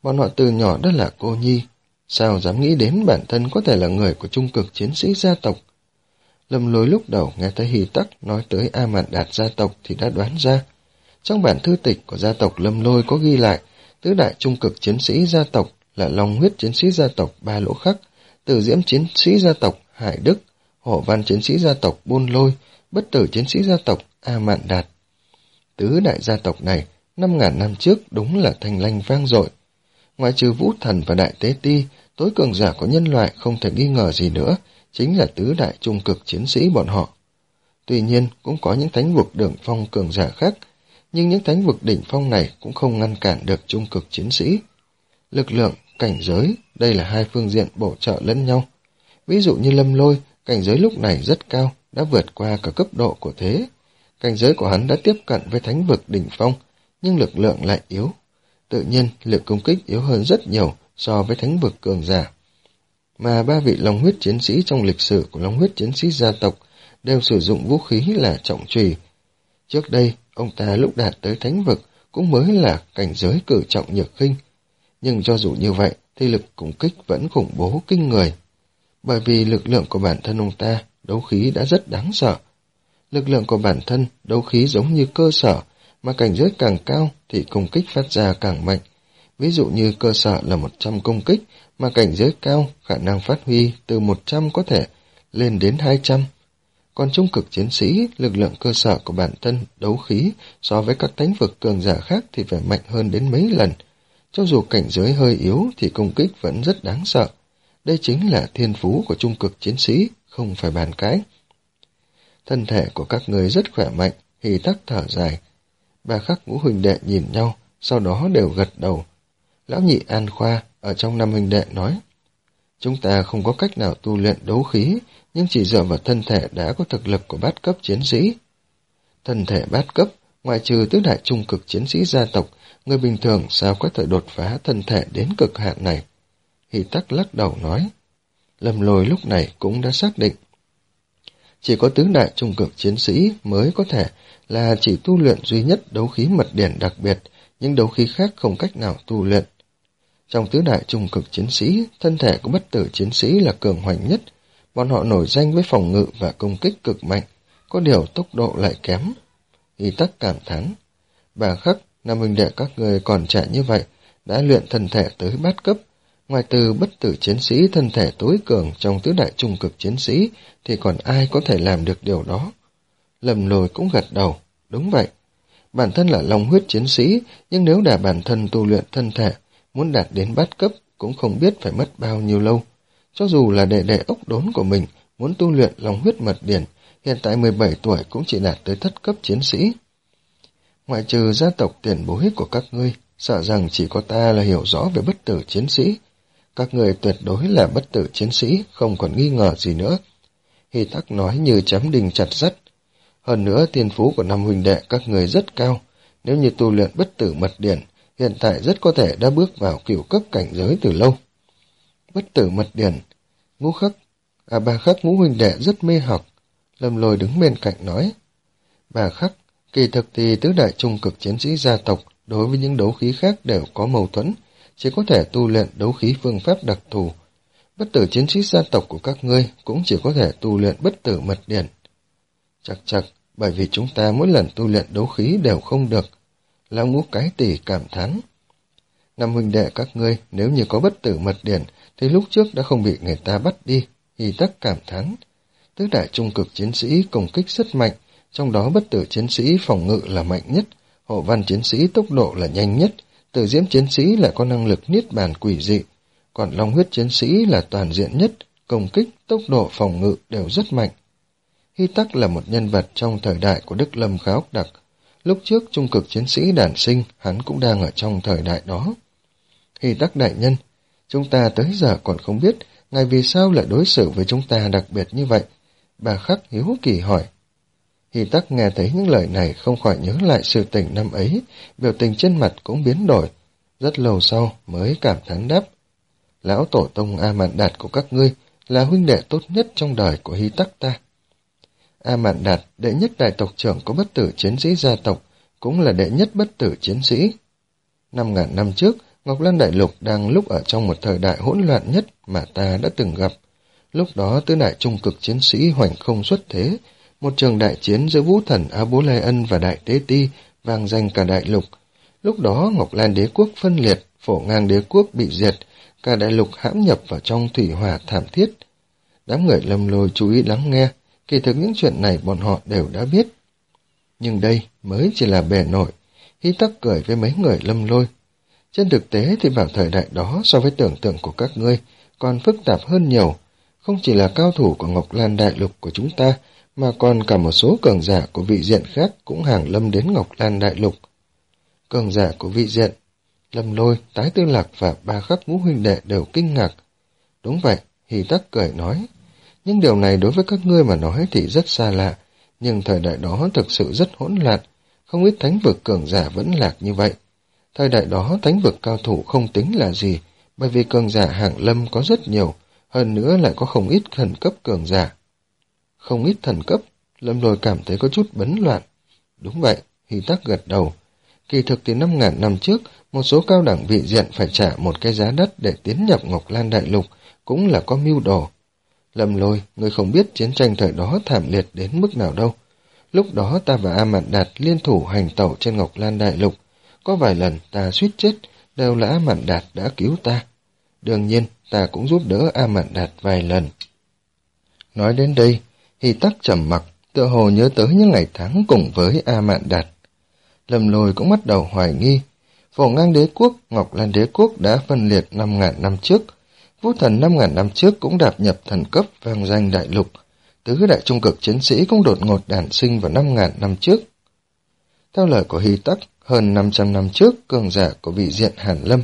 Bọn họ từ nhỏ đã là cô nhi, sao dám nghĩ đến bản thân có thể là người của trung cực chiến sĩ gia tộc. Lâm Lôi lúc đầu nghe thấy Hy Tắc nói tới A Mạn Đạt gia tộc thì đã đoán ra. Trong bản thư tịch của gia tộc Lâm Lôi có ghi lại, tứ đại trung cực chiến sĩ gia tộc là Long huyết chiến sĩ gia tộc Ba Lỗ Khắc, Tử diễm chiến sĩ gia tộc Hải Đức, Hổ văn chiến sĩ gia tộc Buôn Lôi, Bất tử chiến sĩ gia tộc A Mạn Đạt. Tứ đại gia tộc này, năm ngàn năm trước đúng là thanh lanh vang dội. Ngoại trừ Vũ Thần và Đại Tế Ti, tối cường giả của nhân loại không thể nghi ngờ gì nữa, chính là tứ đại trung cực chiến sĩ bọn họ. Tuy nhiên, cũng có những thánh vực đỉnh phong cường giả khác, nhưng những thánh vực đỉnh phong này cũng không ngăn cản được trung cực chiến sĩ. Lực lượng, cảnh giới, đây là hai phương diện bổ trợ lẫn nhau. Ví dụ như Lâm Lôi, cảnh giới lúc này rất cao, đã vượt qua cả cấp độ của thế. Cảnh giới của hắn đã tiếp cận với thánh vực đỉnh phong, nhưng lực lượng lại yếu. Tự nhiên, lực công kích yếu hơn rất nhiều so với thánh vực cường giả. Mà ba vị Long huyết chiến sĩ trong lịch sử của Long huyết chiến sĩ gia tộc đều sử dụng vũ khí là trọng chùy. Trước đây, ông ta lúc đạt tới thánh vực cũng mới là cảnh giới cử trọng nhược khinh. Nhưng cho dù như vậy thì lực công kích vẫn khủng bố kinh người. Bởi vì lực lượng của bản thân ông ta, đấu khí đã rất đáng sợ. Lực lượng của bản thân, đấu khí giống như cơ sở, mà cảnh giới càng cao thì công kích phát ra càng mạnh. Ví dụ như cơ sở là một trăm công kích, mà cảnh giới cao khả năng phát huy từ một trăm có thể lên đến hai trăm. Còn trung cực chiến sĩ, lực lượng cơ sở của bản thân, đấu khí so với các thánh vực cường giả khác thì phải mạnh hơn đến mấy lần. Cho dù cảnh giới hơi yếu thì công kích vẫn rất đáng sợ. Đây chính là thiên phú của trung cực chiến sĩ, không phải bàn cãi. Thân thể của các người rất khỏe mạnh, Hy Tắc thở dài. Ba Khắc ngũ huynh đệ nhìn nhau, sau đó đều gật đầu. Lão nhị An Khoa ở trong năm huynh đệ nói, chúng ta không có cách nào tu luyện đấu khí, nhưng chỉ dựa vào thân thể đã có thực lực của bát cấp chiến sĩ. Thân thể bát cấp, ngoại trừ tứ đại trung cực chiến sĩ gia tộc, người bình thường sao có thể đột phá thân thể đến cực hạn này? Hy Tắc lắc đầu nói. Lâm Lôi lúc này cũng đã xác định. Chỉ có tứ đại trung cực chiến sĩ mới có thể là chỉ tu luyện duy nhất đấu khí mật điển đặc biệt, nhưng đấu khí khác không cách nào tu luyện. Trong tứ đại trung cực chiến sĩ, thân thể của bất tử chiến sĩ là cường hoành nhất. Bọn họ nổi danh với phòng ngự và công kích cực mạnh, có điều tốc độ lại kém. Hy Tắc cảm thán. Bà Khắc, năm huynh đệ các người còn trẻ như vậy, đã luyện thân thể tới bát cấp. Ngoài từ bất tử chiến sĩ thân thể tối cường trong tứ đại trung cực chiến sĩ, thì còn ai có thể làm được điều đó? Lâm Lôi cũng gật đầu. Đúng vậy. Bản thân là long huyết chiến sĩ, nhưng nếu đã bản thân tu luyện thân thể, muốn đạt đến bát cấp cũng không biết phải mất bao nhiêu lâu. Cho dù là đệ đệ ốc đốn của mình muốn tu luyện long huyết mật điển, hiện tại mười bảy tuổi cũng chỉ đạt tới thất cấp chiến sĩ. Ngoại trừ gia tộc tiền bối của các ngươi, sợ rằng chỉ có ta là hiểu rõ về bất tử chiến sĩ. Các người tuyệt đối là bất tử chiến sĩ, không còn nghi ngờ gì nữa. Hy Tắc nói như chém đinh chặt sắt. Hơn nữa thiên phú của năm huynh đệ các người rất cao. Nếu như tu luyện bất tử mật điển, hiện tại rất có thể đã bước vào cửu cấp cảnh giới từ lâu. Bất tử mật điển, ngũ khắc, à Bà Khắc ngũ huynh đệ rất mê học. Lâm Lôi đứng bên cạnh nói. Bà Khắc, kỳ thực thì tứ đại trung cực chiến sĩ gia tộc đối với những đấu khí khác đều có mâu thuẫn, chỉ có thể tu luyện đấu khí phương pháp đặc thù. Bất tử chiến sĩ gia tộc của các ngươi cũng chỉ có thể tu luyện bất tử mật điển. Chật chật, bởi vì chúng ta mỗi lần tu luyện đấu khí đều không được. Lão Ngũ Cái Tỷ cảm thán. Năm huynh đệ các ngươi nếu như có bất tử mật điển thì lúc trước đã không bị người ta bắt đi. Hy Tắc cảm thán. Tứ đại trung cực chiến sĩ công kích rất mạnh, trong đó bất tử chiến sĩ phòng ngự là mạnh nhất, hộ văn chiến sĩ tốc độ là nhanh nhất, tử diễm chiến sĩ lại có năng lực niết bàn quỷ dị, còn long huyết chiến sĩ là toàn diện nhất, công kích, tốc độ, phòng ngự đều rất mạnh. Hy Tắc là một nhân vật trong thời đại của Đức Lâm Khá Ốc Đặc. Lúc trước trung cực chiến sĩ đản sinh, hắn cũng đang ở trong thời đại đó. Hy Tắc đại nhân, chúng ta tới giờ còn không biết ngài vì sao lại đối xử với chúng ta đặc biệt như vậy. Bà Khắc hiếu kỳ hỏi. Hy Tắc nghe thấy những lời này không khỏi nhớ lại sự tình năm ấy, biểu tình trên mặt cũng biến đổi. Rất lâu sau mới cảm thán đáp. Lão tổ tông A Mạn Đạt của các ngươi là huynh đệ tốt nhất trong đời của Hy Tắc ta. A Mạn Đạt, đệ nhất đại tộc trưởng của bất tử chiến sĩ gia tộc, cũng là đệ nhất bất tử chiến sĩ. Năm ngàn năm trước, Ngọc Lan Đại Lục đang lúc ở trong một thời đại hỗn loạn nhất mà ta đã từng gặp. Lúc đó tứ đại trung cực chiến sĩ hoành không xuất thế, một trường đại chiến giữa vũ thần A Bố Lai Ân và Đại Tế Ti vang danh cả đại lục. Lúc đó Ngọc Lan Đế quốc phân liệt, Phổ Ngang Đế quốc bị diệt, cả đại lục hãm nhập vào trong thủy hỏa thảm thiết. Đám người Lâm Lôi chú ý lắng nghe, kỳ thực những chuyện này bọn họ đều đã biết. Nhưng đây mới chỉ là bề nổi. Hy Tắc cười với mấy người Lâm Lôi. Trên thực tế thì vào thời đại đó so với tưởng tượng của các ngươi còn phức tạp hơn nhiều. Không chỉ là cao thủ của Ngọc Lan Đại Lục của chúng ta, mà còn cả một số cường giả của vị diện khác cũng hàng lâm đến Ngọc Lan Đại Lục. Cường giả của vị diện, Lâm Lôi, Tái Tư Lạc và Ba Khắc Ngũ huynh đệ đều kinh ngạc. Đúng vậy, Hy Tắc cười nói. Nhưng điều này đối với các ngươi mà nói thì rất xa lạ, nhưng thời đại đó thực sự rất hỗn loạn, không ít thánh vực cường giả vẫn lạc như vậy. Thời đại đó thánh vực cao thủ không tính là gì, bởi vì cường giả hàng lâm có rất nhiều, hơn nữa lại có không ít thần cấp cường giả. Không ít thần cấp, Lâm Lôi cảm thấy có chút bấn loạn. Đúng vậy, Hy Tắc gật đầu. Kỳ thực thì năm ngàn năm trước, một số cao đẳng vị diện phải trả một cái giá đất để tiến nhập Ngọc Lan Đại Lục, cũng là có mưu đồ. Lâm Lôi, ngươi không biết chiến tranh thời đó thảm liệt đến mức nào đâu. Lúc đó ta và A Mạn Đạt liên thủ hành tẩu trên Ngọc Lan Đại Lục. Có vài lần ta suýt chết, đều là A Mạn Đạt đã cứu ta. Đương nhiên, ta cũng giúp đỡ A Mạn Đạt vài lần. Nói đến đây, Hy Tắc trầm mặc, tựa hồ nhớ tới những ngày tháng cùng với A Mạn Đạt. Lâm Lôi cũng bắt đầu hoài nghi. Phổ Ngang Đế quốc, Ngọc Lan Đế quốc đã phân liệt năm ngàn năm trước. Vũ thần năm ngàn năm trước cũng đạp nhập thần cấp vang danh đại lục. Tứ đại trung cực chiến sĩ cũng đột ngột đản sinh vào năm ngàn năm trước. Theo lời của Hy Tắc, hơn năm trăm năm trước, cường giả của vị diện Hàn Lâm.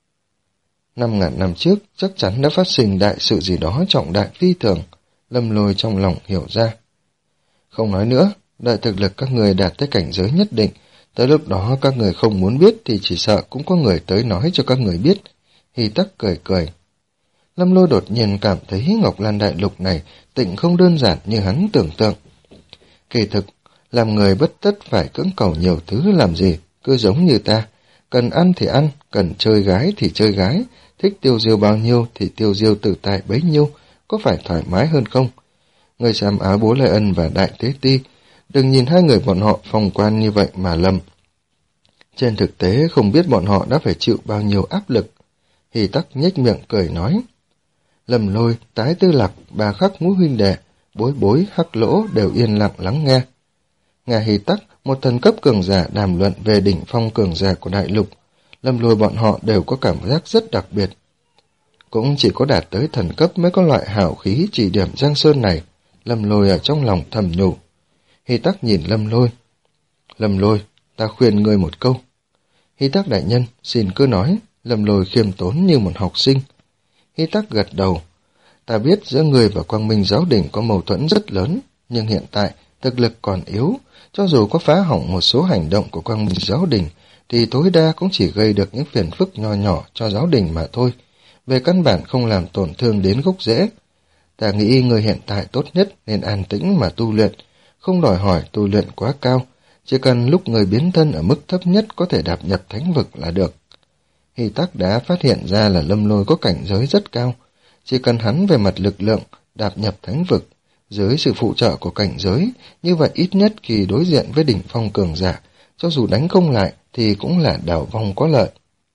Năm ngàn năm trước, chắc chắn đã phát sinh đại sự gì đó trọng đại phi thường. Lâm Lôi trong lòng hiểu ra. Không nói nữa, đợi thực lực các người đạt tới cảnh giới nhất định, tới lúc đó các người không muốn biết thì chỉ sợ cũng có người tới nói cho các người biết. Hy Tắc cười cười. Lâm Lôi đột nhiên cảm thấy Ngọc Lan Đại Lục này tịnh không đơn giản như hắn tưởng tượng. Kỳ thực, làm người bất tất phải cưỡng cầu nhiều thứ làm gì, cứ giống như ta. Cần ăn thì ăn, cần chơi gái thì chơi gái, thích tiêu diêu bao nhiêu thì tiêu diêu tự tại bấy nhiêu, có phải thoải mái hơn không? Người xem Á Bố Lai Ân và Đại Tế Ti, đừng nhìn hai người bọn họ phong quan như vậy mà lầm. Trên thực tế không biết bọn họ đã phải chịu bao nhiêu áp lực. Hy Tắc nhếch miệng cười nói. Lâm Lôi, Tái Tư Lạc, Ba Khắc Ngũ huynh đệ, Bối Bối, Hắc Lỗ đều yên lặng lắng nghe. Nghe Hy Tắc, một thần cấp cường giả đàm luận về đỉnh phong cường giả của đại lục. Lâm Lôi bọn họ đều có cảm giác rất đặc biệt. Cũng chỉ có đạt tới thần cấp mới có loại hào khí chỉ điểm Giang Sơn này. Lâm Lôi ở trong lòng thầm nhủ. Hy Tắc nhìn Lâm Lôi. Lâm Lôi, ta khuyên ngươi một câu. Hy Tắc đại nhân, xin cứ nói. Lâm Lôi khiêm tốn như một học sinh. Hy Tắc gật đầu. Ta biết giữa ngươi và Quang Minh Giáo Đình có mâu thuẫn rất lớn, nhưng hiện tại thực lực còn yếu. Cho dù có phá hỏng một số hành động của Quang Minh Giáo Đình, thì tối đa cũng chỉ gây được những phiền phức nho nhỏ cho Giáo Đình mà thôi. Về căn bản không làm tổn thương đến gốc rễ. Ta nghĩ người hiện tại tốt nhất nên an tĩnh mà tu luyện, không đòi hỏi tu luyện quá cao, chỉ cần lúc người biến thân ở mức thấp nhất có thể đạp nhập thánh vực là được. Hy Tắc đã phát hiện ra là Lâm Lôi có cảnh giới rất cao, chỉ cần hắn về mặt lực lượng đạp nhập thánh vực, dưới sự phụ trợ của cảnh giới, như vậy ít nhất khi đối diện với đỉnh phong cường giả, cho dù đánh không lại thì cũng là đảo vong có lợi.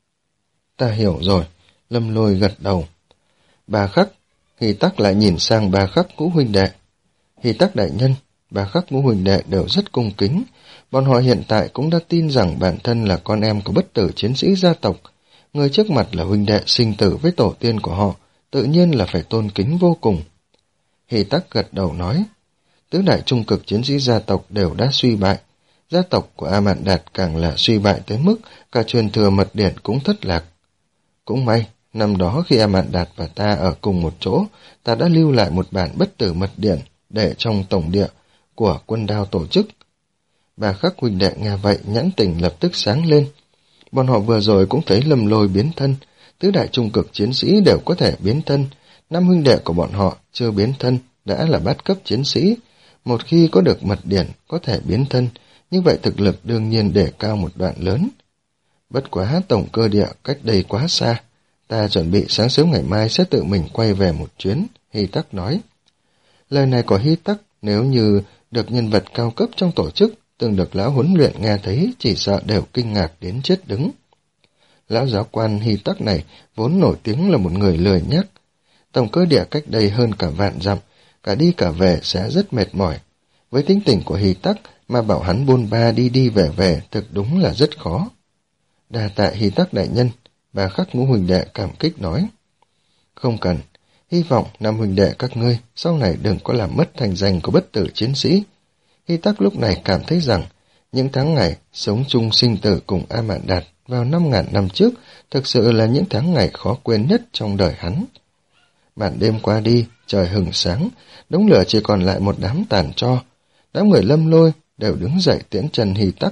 Ta hiểu rồi, Lâm Lôi gật đầu. Ba Khắc, Hy Tắc lại nhìn sang Ba Khắc Ngũ huynh đệ. Hy Tắc đại nhân, Ba Khắc Ngũ huynh đệ đều rất cung kính, bọn họ hiện tại cũng đã tin rằng bản thân là con em của bất tử chiến sĩ gia tộc. Người trước mặt là huynh đệ sinh tử với tổ tiên của họ, tự nhiên là phải tôn kính vô cùng. Hy Tắc gật đầu nói, tứ đại trung cực chiến sĩ gia tộc đều đã suy bại, gia tộc của A Mạn Đạt càng là suy bại tới mức cả truyền thừa mật điển cũng thất lạc. Cũng may, năm đó khi A Mạn Đạt và ta ở cùng một chỗ, ta đã lưu lại một bản bất tử mật điển để trong tổng địa của Quân Đao tổ chức. Ba Khắc huynh đệ nghe vậy nhãn tình lập tức sáng lên. Bọn họ vừa rồi cũng thấy Lâm Lôi biến thân, tứ đại trung cực chiến sĩ đều có thể biến thân, năm huynh đệ của bọn họ chưa biến thân đã là bát cấp chiến sĩ. Một khi có được mật điển có thể biến thân, như vậy thực lực đương nhiên đề cao một đoạn lớn. Bất quá tổng cơ địa cách đây quá xa, ta chuẩn bị sáng sớm ngày mai sẽ tự mình quay về một chuyến, Hy Tắc nói. Lời này của Hy Tắc nếu như được nhân vật cao cấp trong tổ chức từng được lão huấn luyện nghe thấy chỉ sợ đều kinh ngạc đến chết đứng. Lão giáo quan Hy Tắc này vốn nổi tiếng là một người lười nhác. Tổng cơ địa cách đây hơn cả vạn dặm, cả đi cả về sẽ rất mệt mỏi. Với tính tình của Hy Tắc mà bảo hắn bôn ba đi đi về về thực đúng là rất khó. Đa tạ Hy Tắc đại nhân, bà Khắc Ngũ huynh đệ cảm kích nói. Không cần, hy vọng năm huynh đệ các ngươi sau này đừng có làm mất thành danh của bất tử chiến sĩ. Hy Tắc lúc này cảm thấy rằng những tháng ngày sống chung sinh tử cùng A Mạn Đạt vào năm ngàn năm trước thực sự là những tháng ngày khó quên nhất trong đời hắn. Màn đêm qua đi, trời hừng sáng, đống lửa chỉ còn lại một đám tàn tro. Đám người Lâm Lôi đều đứng dậy tiễn chân Hy Tắc.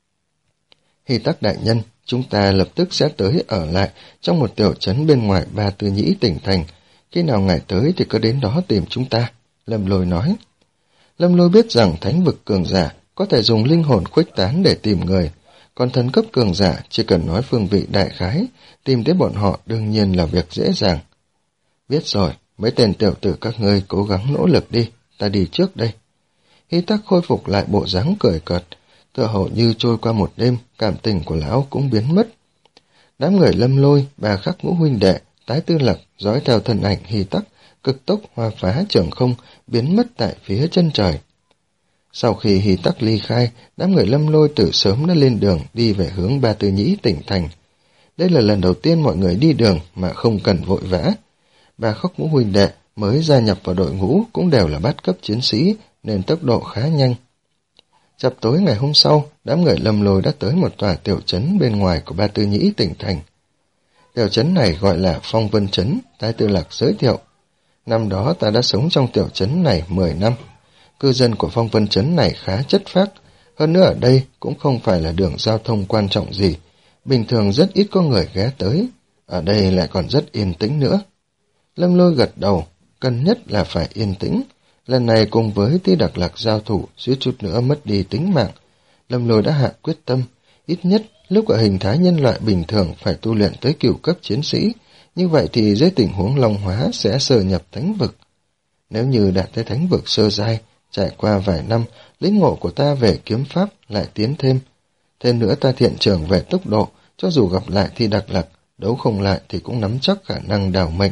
Hy Tắc đại nhân, chúng ta lập tức sẽ tới ở lại trong một tiểu trấn bên ngoài Ba Tư Nhĩ tỉnh thành. Khi nào ngài tới thì cứ đến đó tìm chúng ta, Lâm Lôi nói. Lâm Lôi biết rằng thánh vực cường giả có thể dùng linh hồn khuếch tán để tìm người, còn thần cấp cường giả chỉ cần nói phương vị đại khái, tìm tới bọn họ đương nhiên là việc dễ dàng. Biết rồi, mấy tên tiểu tử các ngươi cố gắng nỗ lực đi, ta đi trước đây. Hy Tắc khôi phục lại bộ dáng cười cợt, tựa hồ như trôi qua một đêm, cảm tình của lão cũng biến mất. Đám người Lâm Lôi, Bà Khắc Ngũ huynh đệ, Tái Tư Lặc dõi theo thân ảnh Hy Tắc, cực tốc hoa phá trường không, biến mất tại phía chân trời. Sau khi Hy Tắc ly khai, đám người Lâm Lôi từ sớm đã lên đường đi về hướng Ba Tư Nhĩ tỉnh thành. Đây là lần đầu tiên mọi người đi đường mà không cần vội vã. Bà Khắc Ngũ huynh đệ mới gia nhập vào đội ngũ cũng đều là bát cấp chiến sĩ nên tốc độ khá nhanh. Chập tối ngày hôm sau, đám người Lâm Lôi đã tới một tòa tiểu trấn bên ngoài của Ba Tư Nhĩ tỉnh thành. Tiểu trấn này gọi là Phong Vân Trấn, Tái Tư Lạc giới thiệu. Năm đó ta đã sống trong tiểu trấn này mười năm. Cư dân của Phong Vân Trấn này khá chất phác, hơn nữa ở đây cũng không phải là đường giao thông quan trọng gì. Bình thường rất ít có người ghé tới, ở đây lại còn rất yên tĩnh nữa. Lâm Lôi gật đầu, cần nhất là phải yên tĩnh. Lần này cùng với Ti Đặc Lạc giao thủ, suýt chút nữa mất đi tính mạng. Lâm Lôi đã hạ quyết tâm, ít nhất lúc ở hình thái nhân loại bình thường phải tu luyện tới cửu cấp chiến sĩ, như vậy thì dưới tình huống long hóa sẽ sơ nhập thánh vực. Nếu như đạt tới thánh vực sơ giai, trải qua vài năm, lĩnh ngộ của ta về kiếm pháp lại tiến thêm. Thêm nữa ta thiện trường về tốc độ, cho dù gặp lại Thi Đặc Lạc, đấu không lại thì cũng nắm chắc khả năng đào mệnh.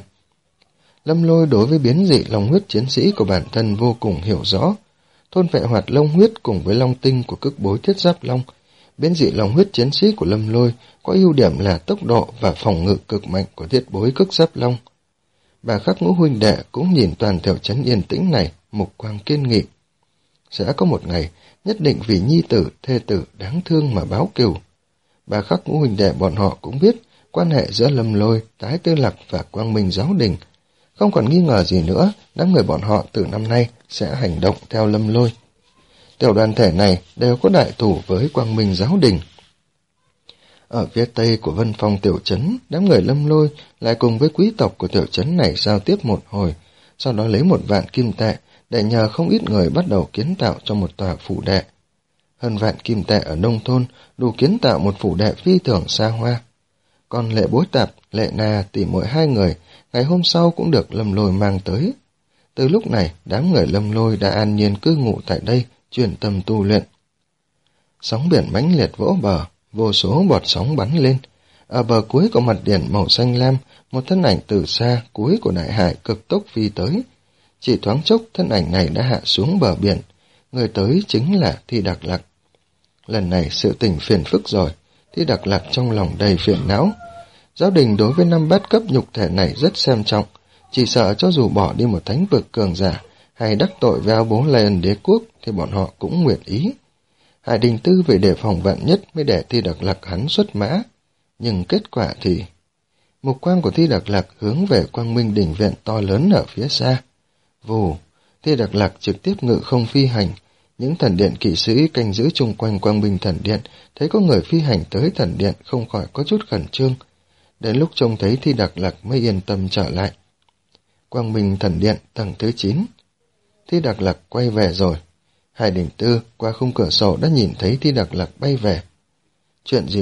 Lâm Lôi đối với biến dị long huyết chiến sĩ của bản thân vô cùng hiểu rõ. Thôn vệ hoạt long huyết cùng với long tinh của cức bối thiết giáp long, biến dị long huyết chiến sĩ của Lâm Lôi có ưu điểm là tốc độ và phòng ngự cực mạnh của thiết bối cức giáp long. Bà Khắc Ngũ huynh đệ cũng nhìn toàn tiểu trấn yên tĩnh này, mục quang kiên nghị. Sẽ có một ngày, nhất định vì nhi tử, thê tử đáng thương mà báo cừu. Bà Khắc Ngũ huynh đệ bọn họ cũng biết quan hệ giữa Lâm Lôi, Tái Tư Lạc và Quang Minh Giáo Đình. Không còn nghi ngờ gì nữa, đám người bọn họ từ năm nay sẽ hành động theo Lâm Lôi. Tiểu đoàn thể này đều có đại thủ với Quang Minh Giáo Đình. Ở phía tây của Vân Phong tiểu trấn, đám người Lâm Lôi lại cùng với quý tộc của tiểu trấn này giao tiếp một hồi, sau đó lấy một vạn kim tệ để nhờ không ít người bắt đầu kiến tạo cho một tòa phủ đệ. Hơn vạn kim tệ ở nông thôn đủ kiến tạo một phủ đệ phi thường xa hoa. Còn Lệ Bối Tạp, Lệ Na tỉ muội hai người ngày hôm sau cũng được Lâm Lôi mang tới. Từ lúc này, đám người Lâm Lôi đã an nhiên cư ngụ tại đây, chuyên tâm tu luyện. Sóng biển mãnh liệt vỗ bờ, vô số bọt sóng bắn lên. Ở bờ cuối của mặt biển màu xanh lam, một thân ảnh từ xa cuối của đại hải cực tốc phi tới. Chỉ thoáng chốc, thân ảnh này đã hạ xuống bờ biển. Người tới chính là Thi Đặc Lạc. Lần này sự tình phiền phức rồi, Thi Đặc Lạc trong lòng đầy phiền não. Giáo đình đối với năm bát cấp nhục thể này rất xem trọng, chỉ sợ cho dù bỏ đi một thánh vực cường giả hay đắc tội với áo bố Lion đế quốc thì bọn họ cũng nguyện ý. Hải Đình Tư về đề phòng vạn nhất mới để Thi Đặc Lạc hắn xuất mã, nhưng kết quả thì mục quang của Thi Đặc Lạc hướng về Quang Minh đỉnh viện to lớn ở phía xa. Vù, Thi Đặc Lạc trực tiếp ngự không phi hành. Những thần điện kỵ sĩ canh giữ chung quanh Quang Minh thần điện thấy có người phi hành tới thần điện không khỏi có chút khẩn trương. Đến lúc trông thấy Thi Đặc Lạc mới yên tâm trở lại. Quang Minh thần điện tầng thứ chín. Thi Đặc Lạc quay về rồi. Hải Đình Tư qua khung cửa sổ đã nhìn thấy Thi Đặc Lạc bay về. Chuyện gì vậy?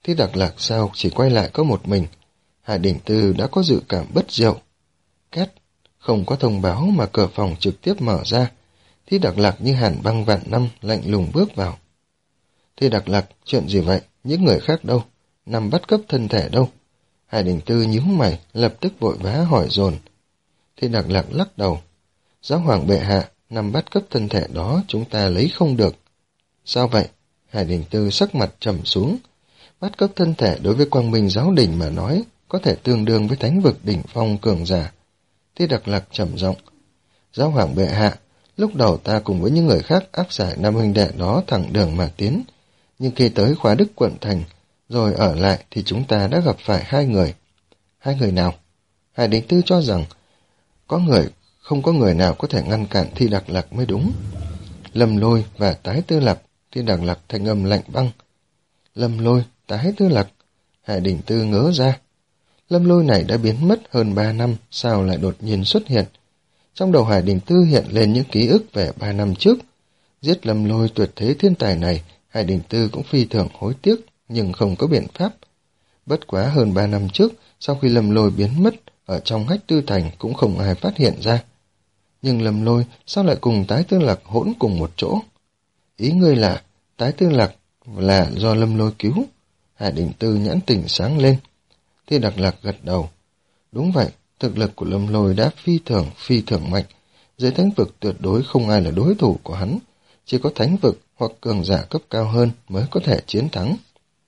Thi Đặc Lạc sao chỉ quay lại có một mình. Hải Đình Tư đã có dự cảm bất diệu. Két, không có thông báo mà cửa phòng trực tiếp mở ra. Thi Đặc Lạc như hàn băng vạn năm lạnh lùng bước vào. Thi Đặc Lạc, chuyện gì vậy? Những người khác đâu? Nằm bắt cóc thân thể đâu? Hải Đình Tư nhíu mày, lập tức vội vã hỏi dồn. Thi Đặc Lạc lắc đầu. Giáo hoàng bệ hạ, nằm bắt cóc thân thể đó chúng ta lấy không được. Sao vậy? Hải Đình Tư sắc mặt trầm xuống. Bắt cóc thân thể đối với Quang Minh giáo đình mà nói, có thể tương đương với thánh vực đỉnh phong cường giả. Thi Đặc Lạc trầm giọng. Giáo hoàng bệ hạ, lúc đầu ta cùng với những người khác áp giải năm huynh đệ đó thẳng đường mà tiến, nhưng khi tới Khóa Đức quận thành, rồi ở lại thì chúng ta đã gặp phải hai người. Hai người nào? Hải Đình Tư cho rằng có người, không có người nào có thể ngăn cản Thi Đặc Lạc mới đúng. Lâm Lôi và Tái Tư Lạc. Thi Đặc Lạc thanh âm lạnh băng. Lâm Lôi, Tái Tư Lạc. Hải Đình Tư ngớ ra. Lâm Lôi này đã biến mất hơn ba năm, sao lại đột nhiên xuất hiện? Trong đầu Hải Đình Tư hiện lên những ký ức về ba năm trước. Giết Lâm Lôi tuyệt thế thiên tài này, Hải Đình Tư cũng phi thường hối tiếc, nhưng không có biện pháp. Bất quá hơn ba năm trước, sau khi Lâm Lôi biến mất, ở trong Hách Tư Thành cũng không ai phát hiện ra. Nhưng Lâm Lôi sao lại cùng Tái Tư Lạc hỗn cùng một chỗ? Ý ngươi là Tái Tư Lạc là do Lâm Lôi cứu? Hải Đình Tư nhãn tỉnh sáng lên. Thi Đặc Lạc gật đầu. Đúng vậy, thực lực của Lâm Lôi đã phi thường, phi thường mạnh. Dưới thánh vực tuyệt đối không ai là đối thủ của hắn. Chỉ có thánh vực hoặc cường giả cấp cao hơn mới có thể chiến thắng.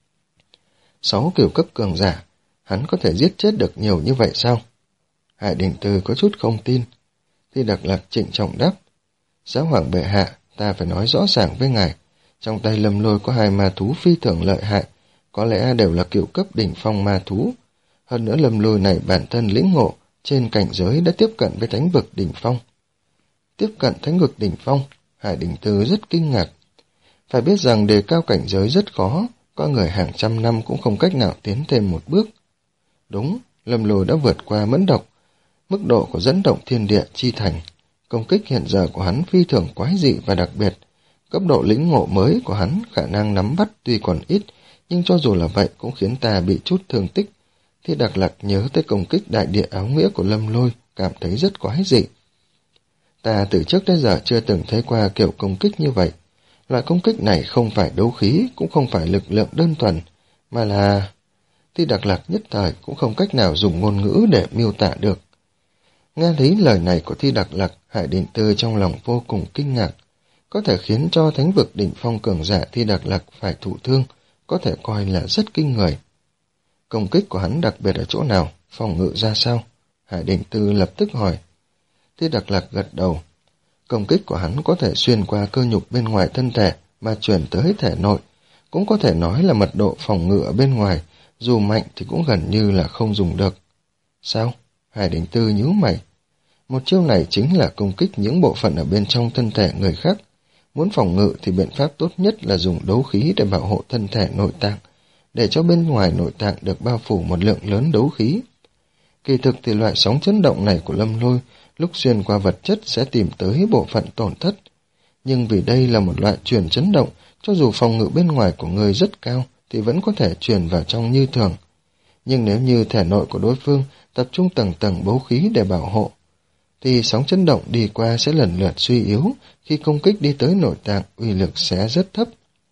Sáu kiểu cấp cường giả, hắn có thể giết chết được nhiều như vậy sao? Hải Đình Tư có chút không tin. Thi Đặc Lạc trịnh trọng đáp. Giáo hoàng bệ hạ, ta phải nói rõ ràng với ngài. Trong tay Lâm Lôi có hai ma thú phi thường lợi hại, có lẽ đều là cựu cấp đỉnh phong ma thú. Hơn nữa Lâm Lôi này bản thân lĩnh ngộ, trên cảnh giới đã tiếp cận với thánh vực đỉnh phong. Tiếp cận thánh vực đỉnh phong, Hải Đình Tư rất kinh ngạc. Phải biết rằng đề cao cảnh giới rất khó, có người hàng trăm năm cũng không cách nào tiến thêm một bước. Đúng, Lâm Lôi đã vượt qua mẫn độc, mức độ của dẫn động thiên địa chi thành. Công kích hiện giờ của hắn phi thường quái dị và đặc biệt. Cấp độ lĩnh ngộ mới của hắn khả năng nắm bắt tuy còn ít, nhưng cho dù là vậy cũng khiến ta bị chút thương tích. Thi Đặc Lạc nhớ tới công kích đại địa áo nghĩa của Lâm Lôi, cảm thấy rất quái dị. Ta từ trước đến giờ chưa từng thấy qua kiểu công kích như vậy. Loại công kích này không phải đấu khí, cũng không phải lực lượng đơn thuần, mà là... Thi Đặc Lạc nhất thời cũng không cách nào dùng ngôn ngữ để miêu tả được. Nghe thấy lời này của Thi Đặc Lạc, Hải Đình Tư trong lòng vô cùng kinh ngạc. Có thể khiến cho thánh vực đỉnh phong cường giả Thi Đặc Lạc phải thụ thương, có thể coi là rất kinh người. Công kích của hắn đặc biệt ở chỗ nào, phòng ngự ra sao? Hải Đình Tư lập tức hỏi. Thi Đặc Lạc gật đầu. Công kích của hắn có thể xuyên qua cơ nhục bên ngoài thân thể mà truyền tới thể nội, cũng có thể nói là mật độ phòng ngự ở bên ngoài, dù mạnh thì cũng gần như là không dùng được. Sao? Hải Đình Tư nhíu mày. Một chiêu này chính là công kích những bộ phận ở bên trong thân thể người khác. Muốn phòng ngự thì biện pháp tốt nhất là dùng đấu khí để bảo hộ thân thể nội tạng, để cho bên ngoài nội tạng được bao phủ một lượng lớn đấu khí. Kỳ thực thì loại sóng chấn động này của Lâm Lôi lúc xuyên qua vật chất sẽ tìm tới bộ phận tổn thất. Nhưng vì đây là một loại truyền chấn động, cho dù phòng ngự bên ngoài của người rất cao thì vẫn có thể truyền vào trong như thường. Nhưng nếu như thể nội của đối phương tập trung tầng tầng bấu khí để bảo hộ, thì sóng chấn động đi qua sẽ lần lượt suy yếu, khi công kích đi tới nội tạng uy lực sẽ rất thấp.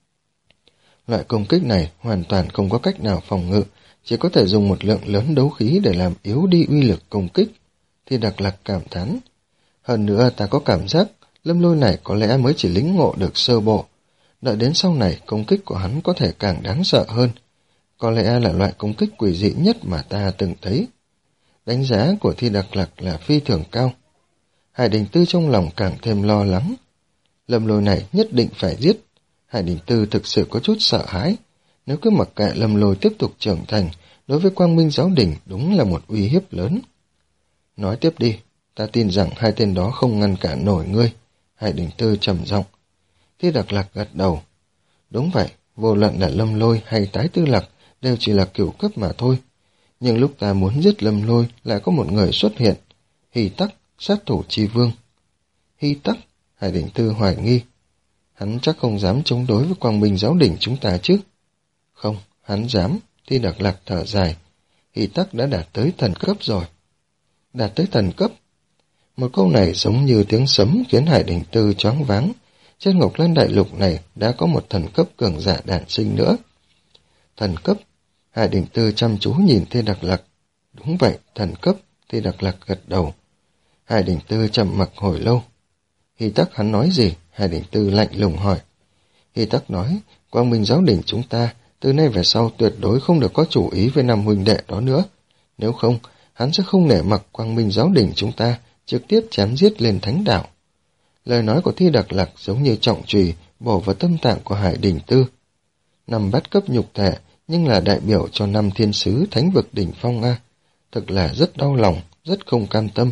Loại công kích này hoàn toàn không có cách nào phòng ngự, chỉ có thể dùng một lượng lớn đấu khí để làm yếu đi uy lực công kích. Thì Đặc Lạc cảm thán. Hơn nữa ta có cảm giác Lâm Lôi này có lẽ mới chỉ lĩnh ngộ được sơ bộ. Đợi đến sau này công kích của hắn có thể càng đáng sợ hơn. Có lẽ là loại công kích quỷ dị nhất mà ta từng thấy. Đánh giá của Thi Đặc Lạc là phi thường cao. Hải Đình Tư trong lòng càng thêm lo lắng. Lâm Lôi này nhất định phải giết. Hải Đình Tư thực sự có chút sợ hãi. Nếu cứ mặc kệ Lâm Lôi tiếp tục trưởng thành, đối với Quang Minh giáo đình đúng là một uy hiếp lớn. Nói tiếp đi, ta tin rằng hai tên đó không ngăn cản nổi ngươi. Hải Đình Tư trầm giọng. Thi Đặc Lạc gật đầu. Đúng vậy, vô luận là Lâm Lôi hay Tái Tư Lạc đều chỉ là cửu cấp mà thôi. Nhưng lúc ta muốn giết Lâm Lôi lại có một người xuất hiện. Hy Tắc, sát thủ chi vương. Hy Tắc? Hải Đình Tư hoài nghi. Hắn chắc không dám chống đối với Quang Minh giáo đình chúng ta chứ? Không, Hắn dám, Thi Đặc Lạc thở dài. Hy Tắc đã đạt tới thần cấp rồi. Đạt tới thần cấp? Một câu này giống như tiếng sấm khiến Hải Đình Tư choáng váng. Trên Ngọc Lan Đại Lục này đã có một thần cấp cường giả đản sinh nữa. Thần cấp? Hải Đình Tư chăm chú nhìn Thi Đặc Lạc. Đúng vậy, thần cấp. Thi Đặc Lạc gật đầu. Hải Đình Tư trầm mặc hồi lâu. Hy Tắc hắn nói gì? Hải Đình Tư lạnh lùng hỏi. Hy Tắc nói, Quang Minh giáo đình chúng ta từ nay về sau tuyệt đối không được có chủ ý với năm huynh đệ đó nữa. Nếu không, hắn sẽ không nể mặc Quang Minh giáo đình chúng ta trực tiếp chém giết lên thánh đạo. Lời nói của Thi Đặc Lạc giống như trọng chùy bổ vào tâm tạng của Hải Đình Tư. Năm bát cấp nhục thể nhưng là đại biểu cho năm thiên sứ thánh vực đỉnh phong a. Thực là rất đau lòng, rất không cam tâm.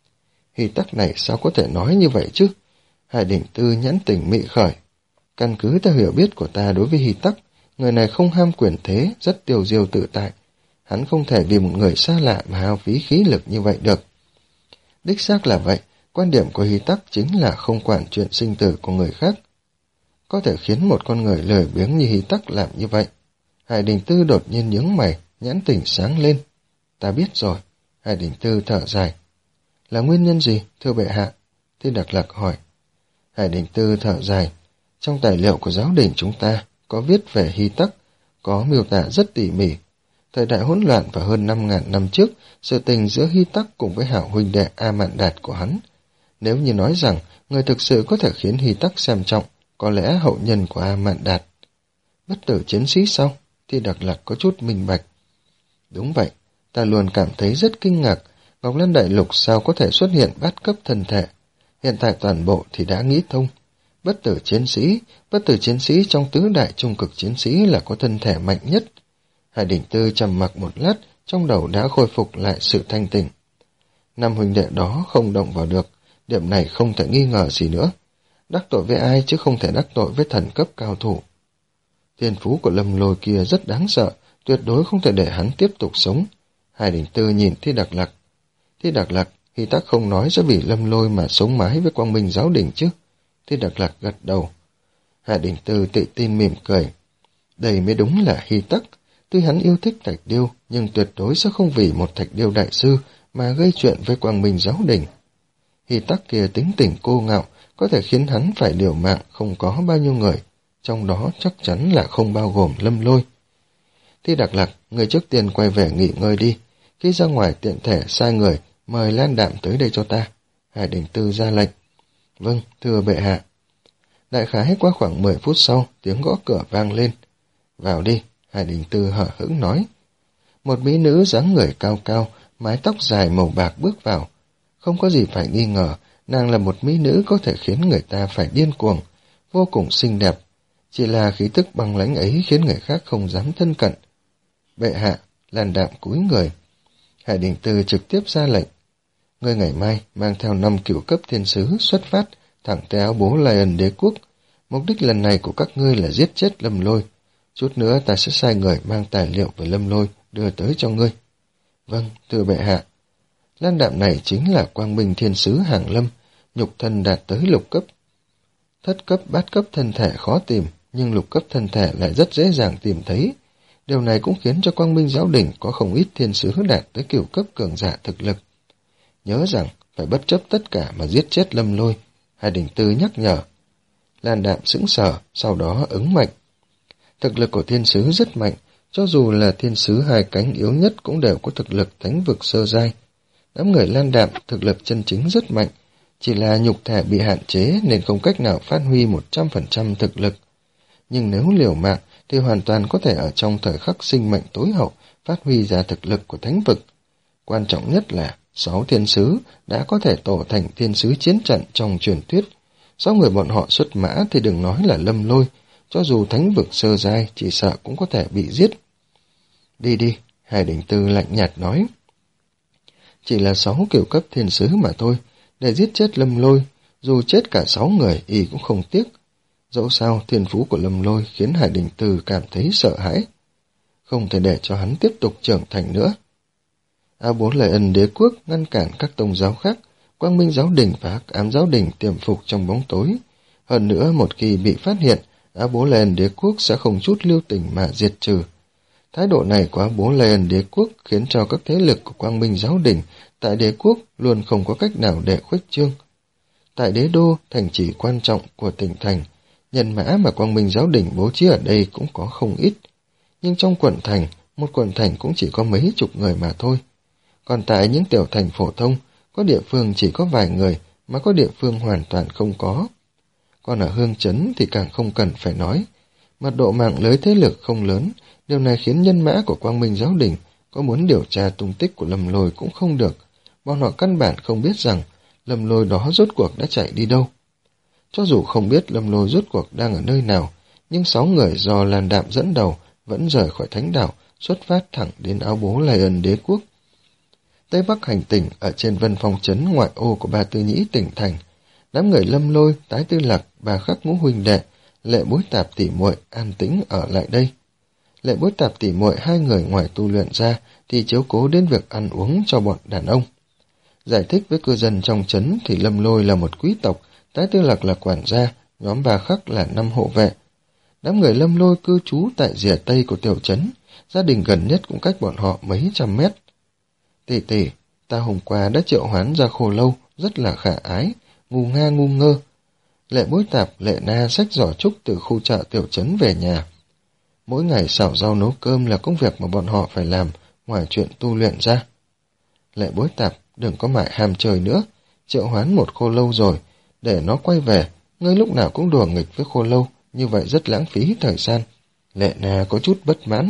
Hy Tắc này sao có thể nói như vậy chứ? Hải Đình Tư nhãn tình mị khởi. Căn cứ theo hiểu biết của ta đối với Hy Tắc, người này không ham quyền thế, rất tiêu diêu tự tại. Hắn không thể vì một người xa lạ mà hao phí khí lực như vậy được. Đích xác là vậy, quan điểm của Hy Tắc chính là không quản chuyện sinh tử của người khác. Có thể khiến một con người lười biếng như Hy Tắc làm như vậy. Hải Đình Tư đột nhiên nhướng mày, nhãn tỉnh sáng lên. Ta biết rồi. Hải Đình Tư thở dài. Là nguyên nhân gì, thưa bệ hạ? Thi Đặc Lạc hỏi. Hải Đình Tư thở dài. Trong tài liệu của giáo đình chúng ta có viết về Hy Tắc, có miêu tả rất tỉ mỉ. Thời đại hỗn loạn và hơn năm ngàn năm trước, sự tình giữa Hy Tắc cùng với hảo huynh đệ A Mạn Đạt của hắn. Nếu như nói rằng người thực sự có thể khiến Hy Tắc xem trọng, có lẽ hậu nhân của A Mạn Đạt. Bất tử chiến sĩ sao? Thi Đặc Lạc có chút minh bạch. Đúng vậy, ta luôn cảm thấy rất kinh ngạc, Ngọc Lan Đại Lục sao có thể xuất hiện bát cấp thân thể. Hiện tại toàn bộ thì đã nghĩ thông. Bất tử chiến sĩ, bất tử chiến sĩ trong tứ đại trung cực chiến sĩ là có thân thể mạnh nhất. Hải Đình Tư trầm mặc một lát, trong đầu đã khôi phục lại sự thanh tỉnh. Năm huynh đệ đó không động vào được, điểm này không thể nghi ngờ gì nữa. Đắc tội với ai chứ không thể đắc tội với thần cấp cao thủ. Thiên phú của Lâm Lôi kia rất đáng sợ, tuyệt đối không thể để hắn tiếp tục sống. Hải Đình Tư nhìn Thi Đặc Lạc. Thi Đặc Lạc, Hy Tắc không nói sẽ vì Lâm Lôi mà sống mái với Quang Minh giáo đình chứ? Thi Đặc Lạc gật đầu. Hải Đình Tư tự tin mỉm cười. Đây mới đúng là Hy Tắc. Tuy hắn yêu thích Thạch Điêu, nhưng tuyệt đối sẽ không vì một Thạch Điêu đại sư mà gây chuyện với Quang Minh giáo đình. Hy Tắc kia tính tình cô ngạo, có thể khiến hắn phải liều mạng không có bao nhiêu người, trong đó chắc chắn là không bao gồm Lâm Lôi. Thi Đặc Lạc, người trước tiên quay về nghỉ ngơi đi, khi ra ngoài tiện thể sai người mời Lan Đạm tới đây cho ta. Hải Đình Tư ra lệnh. Vâng, thưa bệ hạ. Đại khái qua khoảng mười phút sau, tiếng gõ cửa vang lên. Vào đi, Hải Đình Tư hở hững nói. Một mỹ nữ dáng người cao cao, mái tóc dài màu bạc bước vào. Không có gì phải nghi ngờ, nàng là một mỹ nữ có thể khiến người ta phải điên cuồng, vô cùng xinh đẹp. Chỉ là khí tức băng lãnh ấy khiến người khác không dám thân cận. Bệ hạ, Lan Đạm cúi người. Hải Đình Tư trực tiếp ra lệnh. Ngươi ngày mai mang theo năm cửu cấp thiên sứ xuất phát thẳng tới áo bố Lion đế quốc. Mục đích lần này của các ngươi là giết chết Lâm Lôi. Chút nữa ta sẽ sai người mang tài liệu về Lâm Lôi đưa tới cho ngươi. Vâng, thưa bệ hạ. Lan Đạm này chính là Quang Minh thiên sứ Hàng Lâm, nhục thân đạt tới lục cấp. Thất cấp bát cấp thân thể khó tìm, nhưng lục cấp thân thể lại rất dễ dàng tìm thấy. Điều này cũng khiến cho Quang Minh giáo đình có không ít thiên sứ đạt tới cửu cấp cường giả thực lực. Nhớ rằng phải bất chấp tất cả mà giết chết Lâm Lôi. Hải Đình Tư nhắc nhở. Lan Đạm sững sờ, sau đó ứng mệnh. Thực lực của thiên sứ rất mạnh, cho dù là thiên sứ hai cánh yếu nhất cũng đều có thực lực thánh vực sơ giai. Đám người Lan Đạm thực lực chân chính rất mạnh, chỉ là nhục thể bị hạn chế nên không cách nào phát huy một trăm phần trăm thực lực. Nhưng nếu liều mạng thì hoàn toàn có thể ở trong thời khắc sinh mệnh tối hậu phát huy ra thực lực của thánh vực. Quan trọng nhất là sáu thiên sứ đã có thể tổ thành thiên sứ chiến trận trong truyền thuyết. Sáu người bọn họ xuất mã thì đừng nói là Lâm Lôi, cho dù thánh vực sơ giai chỉ sợ cũng có thể bị giết. Đi đi, Hải Đình Tư lạnh nhạt nói. Chỉ là sáu kiểu cấp thiên sứ mà thôi, để giết chết Lâm Lôi, dù chết cả sáu người y cũng không tiếc. Dẫu sao thiên phú của Lâm Lôi khiến Hải Đình Tư cảm thấy sợ hãi. Không thể để cho hắn tiếp tục trưởng thành nữa. A Bốn Lời Ân đế quốc ngăn cản các tôn giáo khác, Quang Minh giáo đình và Hắc Ám giáo đình tiềm phục trong bóng tối. Hơn nữa một khi bị phát hiện, A Bố Lời Ân đế quốc sẽ không chút lưu tình mà diệt trừ. Thái độ này của bố Lion đế quốc khiến cho các thế lực của Quang Minh giáo đình tại đế quốc luôn không có cách nào để khuếch trương. Tại đế đô, thành trì quan trọng của tỉnh thành, nhân mã mà Quang Minh giáo đình bố trí ở đây cũng có không ít. Nhưng trong quận thành, một quận thành cũng chỉ có mấy chục người mà thôi. Còn tại những tiểu thành phổ thông, có địa phương chỉ có vài người, mà có địa phương hoàn toàn không có. Còn ở Hương Trấn thì càng không cần phải nói. Mật độ mạng lưới thế lực không lớn, điều này khiến nhân mã của Quang Minh giáo đình có muốn điều tra tung tích của Lâm Lôi cũng không được. Bọn họ căn bản không biết rằng Lâm Lôi đó rốt cuộc đã chạy đi đâu. Cho dù không biết Lâm Lôi rốt cuộc đang ở nơi nào, nhưng sáu người do Lan Đạm dẫn đầu vẫn rời khỏi thánh đảo, xuất phát thẳng đến áo bố Lion đế quốc. Tây Bắc hành tỉnh ở trên Vân Phong trấn ngoại ô của Ba Tư Nhĩ tỉnh thành. Đám người Lâm Lôi, Tái Tư Lạc, Bà Khắc Ngũ huynh đệ, Lệ Bối Tạp tỷ muội an tĩnh ở lại đây. Lệ Bối Tạp tỷ muội hai người ngoài tu luyện ra thì chiếu cố đến việc ăn uống cho bọn đàn ông. Giải thích với cư dân trong trấn thì Lâm Lôi là một quý tộc, Tái Tư Lạc là quản gia, nhóm Bà Khắc là năm hộ vệ. Đám người Lâm Lôi cư trú tại rìa tây của tiểu trấn, gia đình gần nhất cũng cách bọn họ mấy trăm mét. Tỷ tỷ, ta hôm qua đã triệu hoán ra Khô Lâu, rất là khả ái, ngu nga ngu ngơ. Lệ Bối Tạp, Lệ Na xách giỏ trúc từ khu chợ tiểu trấn về nhà. Mỗi ngày xào rau nấu cơm là công việc mà bọn họ phải làm, ngoài chuyện tu luyện ra. Lệ Bối Tạp, đừng có mãi ham chơi nữa, triệu hoán một Khô Lâu rồi, để nó quay về, ngươi lúc nào cũng đùa nghịch với Khô Lâu, như vậy rất lãng phí thời gian. Lệ Na có chút bất mãn.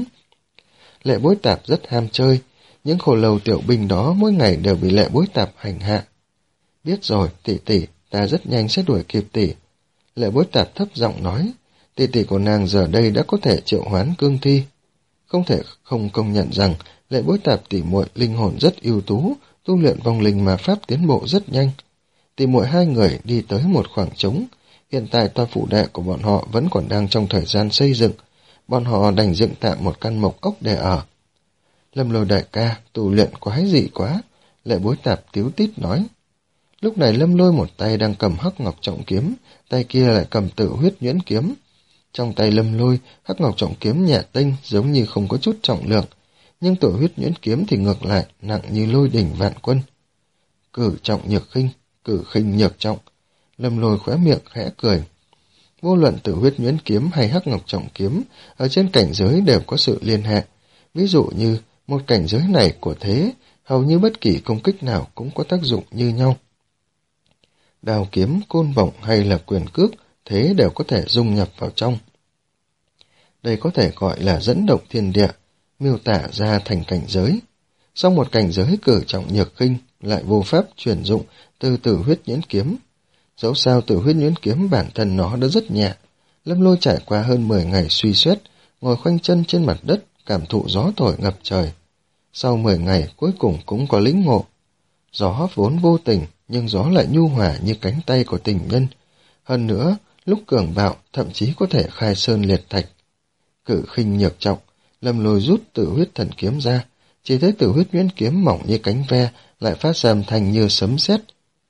Lệ Bối Tạp rất ham chơi, những Khô Lâu tiểu binh đó mỗi ngày đều bị Lệ Bối Tạp hành hạ. Biết rồi, tỷ tỷ, ta rất nhanh sẽ đuổi kịp tỷ. Lệ Bối Tạp thấp giọng nói, tỷ tỷ của nàng giờ đây đã có thể triệu hoán cương thi. Không thể không công nhận rằng Lệ Bối Tạp tỷ muội linh hồn rất ưu tú, tu luyện vong linh mà pháp tiến bộ rất nhanh. Tỷ muội hai người đi tới một khoảng trống, hiện tại tòa phủ đệ của bọn họ vẫn còn đang trong thời gian xây dựng, bọn họ đành dựng tạm một căn mộc ốc để ở. Lâm Lôi đại ca, tu luyện quái dị quá, Lệ Bối Tạp tíu tít nói. Lúc này Lâm Lôi một tay đang cầm Hắc Ngọc Trọng Kiếm, tay kia lại cầm Tử Huyết Nhuyễn Kiếm. Trong tay Lâm Lôi, Hắc Ngọc Trọng Kiếm nhẹ tênh giống như không có chút trọng lượng, nhưng Tử Huyết Nhuyễn Kiếm thì ngược lại nặng như lôi đỉnh vạn quân. Cử trọng nhược khinh, cử khinh nhược trọng. Lâm Lôi khóe miệng khẽ cười. Vô luận Tử Huyết Nhuyễn Kiếm hay Hắc Ngọc Trọng Kiếm, ở trên cảnh giới đều có sự liên hệ. Ví dụ như một cảnh giới này của thế, hầu như bất kỳ công kích nào cũng có tác dụng như nhau. Đao kiếm, côn bổng hay là quyền cước, thế đều có thể dung nhập vào trong. Đây có thể gọi là dẫn động thiên địa, miêu tả ra thành cảnh giới. Sau một cảnh giới cử trọng nhược khinh, lại vô pháp chuyển dụng từ Tử Huyết Nhuyễn Kiếm. Dẫu sao Tử Huyết Nhuyễn Kiếm bản thân nó đã rất nhẹ. Lâm Lôi trải qua hơn mười ngày suy xét, ngồi khoanh chân trên mặt đất, cảm thụ gió thổi ngập trời. Sau mười ngày cuối cùng cũng có lĩnh ngộ. Gió vốn vô tình, nhưng gió lại nhu hòa như cánh tay của tình nhân. Hơn nữa, lúc cường bạo thậm chí có thể khai sơn liệt thạch. Cử khinh nhược trọng, Lâm Lôi rút Tử Huyết Thần Kiếm ra, chỉ thấy Tử Huyết Nhuyễn Kiếm mỏng như cánh ve lại phát ra âm thanh như sấm sét.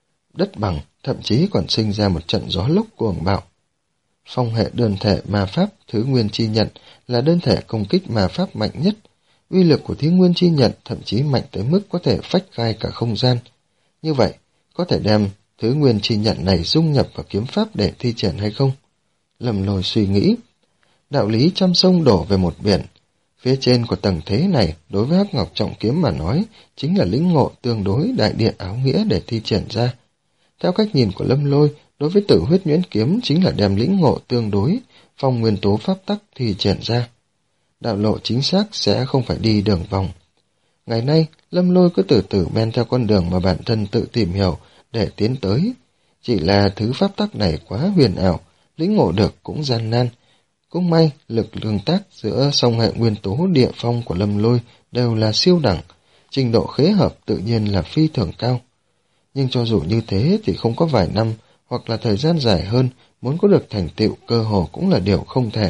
Đất bằng, thậm chí còn sinh ra một trận gió lốc cuồng bạo. Phong hệ đơn thể ma pháp Thứ Nguyên Chi Nhận là đơn thể công kích ma pháp mạnh nhất. Uy lực của Thứ Nguyên Chi Nhận thậm chí mạnh tới mức có thể phách khai cả không gian. Như vậy, có thể đem Thứ Nguyên Chi Nhận này dung nhập vào kiếm pháp để thi triển hay không? Lâm Lôi suy nghĩ. Đạo lý trăm sông đổ về một biển. Phía trên của tầng thế này, đối với Hắc Ngọc Trọng Kiếm mà nói, chính là lĩnh ngộ tương đối đại địa áo nghĩa để thi triển ra. Theo cách nhìn của Lâm Lôi, đối với Tử Huyết Nhuyễn Kiếm chính là đem lĩnh ngộ tương đối, phong nguyên tố pháp tắc thi triển ra. Đạo lộ chính xác sẽ không phải đi đường vòng. Ngày nay, Lâm Lôi cứ từ từ men theo con đường mà bản thân tự tìm hiểu để tiến tới. Chỉ là thứ pháp tắc này quá huyền ảo, lĩnh ngộ được cũng gian nan. Cũng may, lực tương tác giữa song hệ nguyên tố địa phong của Lâm Lôi đều là siêu đẳng, trình độ khế hợp tự nhiên là phi thường cao. Nhưng cho dù như thế thì không có vài năm hoặc là thời gian dài hơn, muốn có được thành tựu cơ hồ cũng là điều không thể.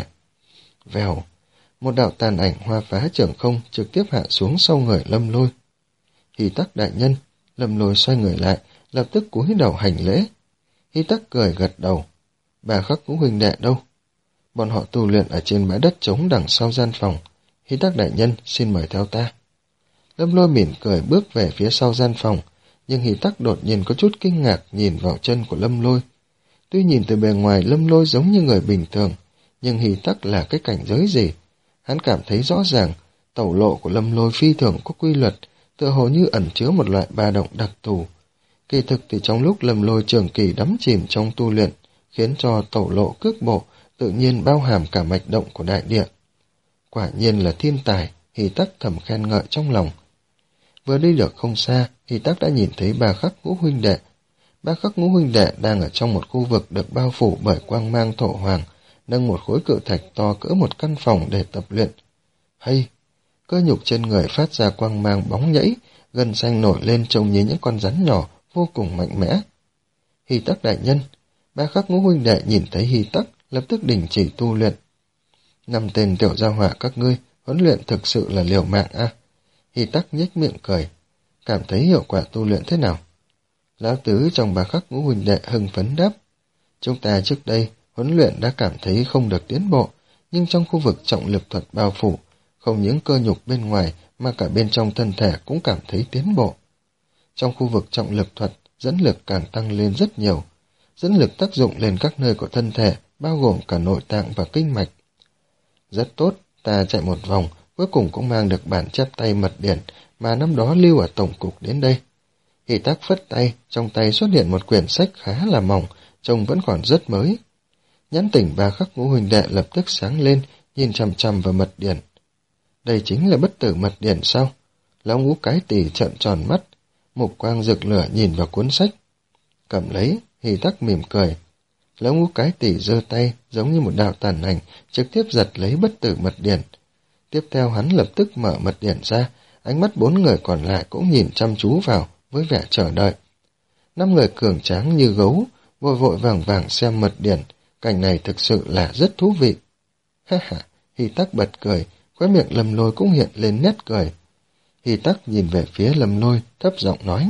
Vèo, một đạo tàn ảnh hoa phá trường không trực tiếp hạ xuống sau người Lâm Lôi. Hy Tắc đại nhân, Lâm Lôi xoay người lại, lập tức cúi đầu hành lễ. Hy Tắc cười gật đầu. Bà Khắc Ngũ huynh đệ đâu? Bọn họ tu luyện ở trên bãi đất trống đằng sau gian phòng. Hy Tắc đại nhân, xin mời theo ta. Lâm Lôi mỉm cười bước về phía sau gian phòng, nhưng Hy Tắc đột nhiên có chút kinh ngạc nhìn vào chân của Lâm Lôi. Tuy nhìn từ bề ngoài Lâm Lôi giống như người bình thường, nhưng Hy Tắc là cái cảnh giới gì? Hắn cảm thấy rõ ràng, tẩu lộ của Lâm Lôi phi thường có quy luật, tựa hồ như ẩn chứa một loại ba động đặc thù. Kỳ thực thì trong lúc Lâm Lôi trường kỳ đắm chìm trong tu luyện, khiến cho tẩu lộ cước bộ tự nhiên bao hàm cả mạch động của đại địa. Quả nhiên là thiên tài, Hy Tắc thầm khen ngợi trong lòng. Vừa đi được không xa, Hy Tắc đã nhìn thấy Ba Khắc Ngũ huynh đệ. Ba Khắc Ngũ huynh đệ đang ở trong một khu vực được bao phủ bởi quang mang thổ hoàng, nâng một khối cự thạch to cỡ một căn phòng để tập luyện. Hay, cơ nhục trên người phát ra quang mang bóng nhẫy, gân xanh nổi lên trông như những con rắn nhỏ, vô cùng mạnh mẽ. Hy Tắc đại nhân, Ba Khắc Ngũ huynh đệ nhìn thấy Hy Tắc, lập tức đình chỉ tu luyện. Năm tên tiểu gia hỏa các ngươi, huấn luyện thực sự là liều mạng a. À? Hy Tắc nhếch miệng cười, cảm thấy hiệu quả tu luyện thế nào? Lão tứ trong Ba Khắc Ngũ huynh đệ hưng phấn đáp. Chúng ta trước đây, huấn luyện đã cảm thấy không được tiến bộ, nhưng trong khu vực trọng lực thuật bao phủ, không những cơ nhục bên ngoài mà cả bên trong thân thể cũng cảm thấy tiến bộ. Trong khu vực trọng lực thuật, dẫn lực càng tăng lên rất nhiều. Dẫn lực tác dụng lên các nơi của thân thể, bao gồm cả nội tạng và kinh mạch. Rất tốt, ta chạy một vòng, cuối cùng cũng mang được bản chép tay mật điển mà năm đó lưu ở tổng cục đến đây. Hy Tắc phất tay, trong tay xuất hiện một quyển sách khá là mỏng, trông vẫn còn rất mới. Nhãn tỉnh Ba Khắc Ngũ huynh đệ lập tức sáng lên, nhìn chằm chằm vào mật điển. Đây chính là bất tử mật điển sao? Lão Ngũ cái tỳ trợn tròn mắt, mục quang rực lửa nhìn vào cuốn sách. Cầm lấy, Hy Tắc mỉm cười. Lão Ngũ cái tỳ giơ tay, giống như một đạo tàn ảnh, trực tiếp giật lấy bất tử mật điển. Tiếp theo hắn lập tức mở mật điển ra, ánh mắt bốn người còn lại cũng nhìn chăm chú vào, với vẻ chờ đợi. Năm người cường tráng như gấu, vội vội vàng vàng xem mật điển, cảnh này thực sự là rất thú vị. Ha ha, Hy Tắc bật cười, khóe miệng Lâm Lôi cũng hiện lên nét cười. Hy Tắc nhìn về phía Lâm Lôi, thấp giọng nói.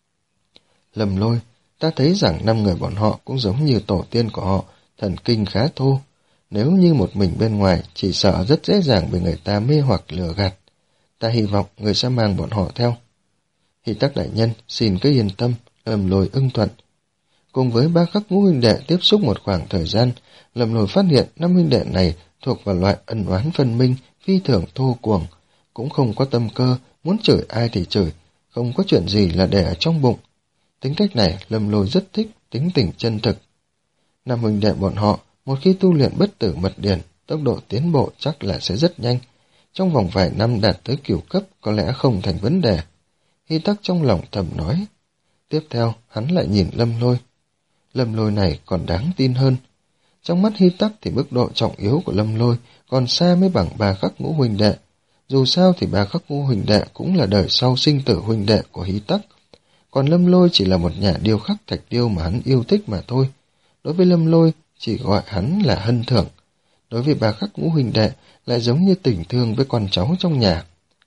Lâm Lôi, ta thấy rằng năm người bọn họ cũng giống như tổ tiên của họ, thần kinh khá thô. Nếu như một mình bên ngoài, chỉ sợ rất dễ dàng bị người ta mê hoặc lừa gạt. Ta hy vọng người sẽ mang bọn họ theo. Hy Tắc đại nhân, xin cứ yên tâm, Lâm Lôi ưng thuận. Cùng với Ba Khắc Ngũ huynh đệ tiếp xúc một khoảng thời gian, Lâm Lôi phát hiện năm huynh đệ này thuộc vào loại ân oán phân minh, phi thường thô cuồng, cũng không có tâm cơ, muốn chửi ai thì chửi, không có chuyện gì là để ở trong bụng. Tính cách này Lâm Lôi rất thích, tính tình chân thực. Năm huynh đệ bọn họ, một khi tu luyện bất tử mật điển, tốc độ tiến bộ chắc là sẽ rất nhanh. Trong vòng vài năm đạt tới cửu cấp có lẽ không thành vấn đề. Hy Tắc trong lòng thầm nói. Tiếp theo, hắn lại nhìn Lâm Lôi. Lâm Lôi này còn đáng tin hơn. Trong mắt Hy Tắc thì mức độ trọng yếu của Lâm Lôi còn xa mới bằng Ba Khắc Ngũ huynh đệ. Dù sao thì Ba Khắc Ngũ huynh đệ cũng là đời sau sinh tử huynh đệ của Hy Tắc. Còn Lâm Lôi chỉ là một nhà điêu khắc thạch điêu mà hắn yêu thích mà thôi. Đối với Lâm Lôi chỉ gọi hắn là hân thưởng. Đối với Ba Khắc Ngũ huynh đệ lại giống như tình thương với con cháu trong nhà.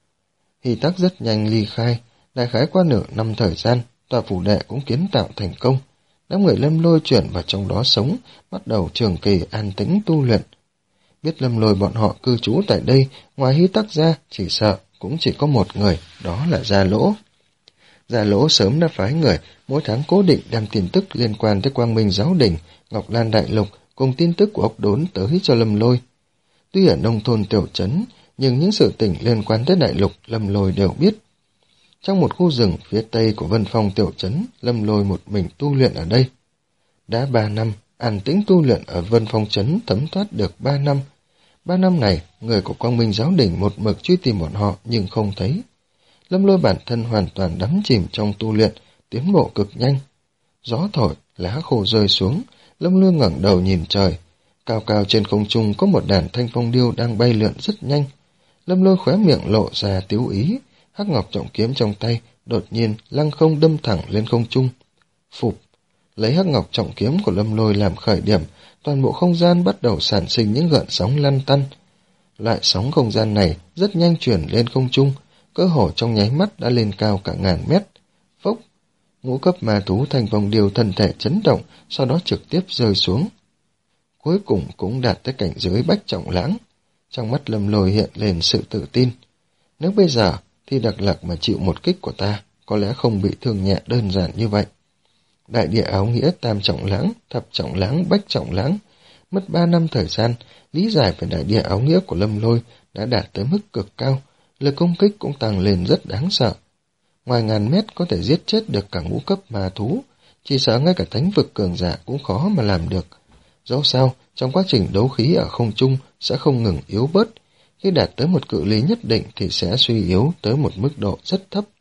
Hy Tắc rất nhanh ly khai, đại khái qua nửa năm thời gian, tòa phủ đệ cũng kiến tạo thành công. Đám người Lâm Lôi chuyển vào trong đó sống, bắt đầu trường kỳ an tĩnh tu luyện. Biết Lâm Lôi bọn họ cư trú tại đây, ngoài Hy Tắc ra, chỉ sợ cũng chỉ có một người, đó là Gia Lỗ. Gia Lỗ sớm đã phái người, mỗi tháng cố định đem tin tức liên quan tới Quang Minh Giáo Đình, Ngọc Lan Đại Lục, cùng tin tức của ốc đốn tới cho Lâm Lôi. Tuy ở nông thôn tiểu trấn, nhưng những sự tình liên quan tới Đại Lục Lâm Lôi đều biết. Trong một khu rừng phía tây của Vân Phong tiểu trấn, Lâm Lôi một mình tu luyện ở đây. Đã ba năm, an tĩnh tu luyện ở Vân Phong trấn thấm thoát được ba năm. Ba năm này, người của Quang Minh Giáo Đình một mực truy tìm bọn họ nhưng không thấy. Lâm Lôi bản thân hoàn toàn đắm chìm trong tu luyện, tiến bộ cực nhanh. Gió thổi, lá khô rơi xuống, Lâm Lôi ngẩng đầu nhìn trời. Cao cao trên không trung có một đàn thanh phong điêu đang bay lượn rất nhanh. Lâm Lôi khóe miệng lộ ra tiếu ý, hắc ngọc trọng kiếm trong tay, đột nhiên lăng không đâm thẳng lên không trung. Phụp, lấy hắc ngọc trọng kiếm của Lâm Lôi làm khởi điểm, toàn bộ không gian bắt đầu sản sinh những gợn sóng lăn tăn. Loại sóng không gian này rất nhanh chuyển lên không trung, cơ hồ trong nháy mắt đã lên cao cả ngàn mét. Phốc, ngũ cấp ma thú thanh phong điêu thân thể chấn động, sau đó trực tiếp rơi xuống. Cuối cùng cũng đạt tới cảnh giới bách trọng lãng. Trong mắt Lâm Lôi hiện lên sự tự tin. Nếu bây giờ thì Đặc Lạc mà chịu một kích của ta, có lẽ không bị thương nhẹ đơn giản như vậy. Đại địa áo nghĩa tam trọng láng, thập trọng láng, bách trọng láng. Mất ba năm thời gian, lý giải về đại địa áo nghĩa của Lâm Lôi đã đạt tới mức cực cao, lực công kích cũng tăng lên rất đáng sợ. Ngoài ngàn mét có thể giết chết được cả ngũ cấp ma thú, chỉ sợ ngay cả thánh vực cường giả cũng khó mà làm được. Dẫu sao, trong quá trình đấu khí ở không trung sẽ không ngừng yếu bớt, khi đạt tới một cự ly nhất định thì sẽ suy yếu tới một mức độ rất thấp.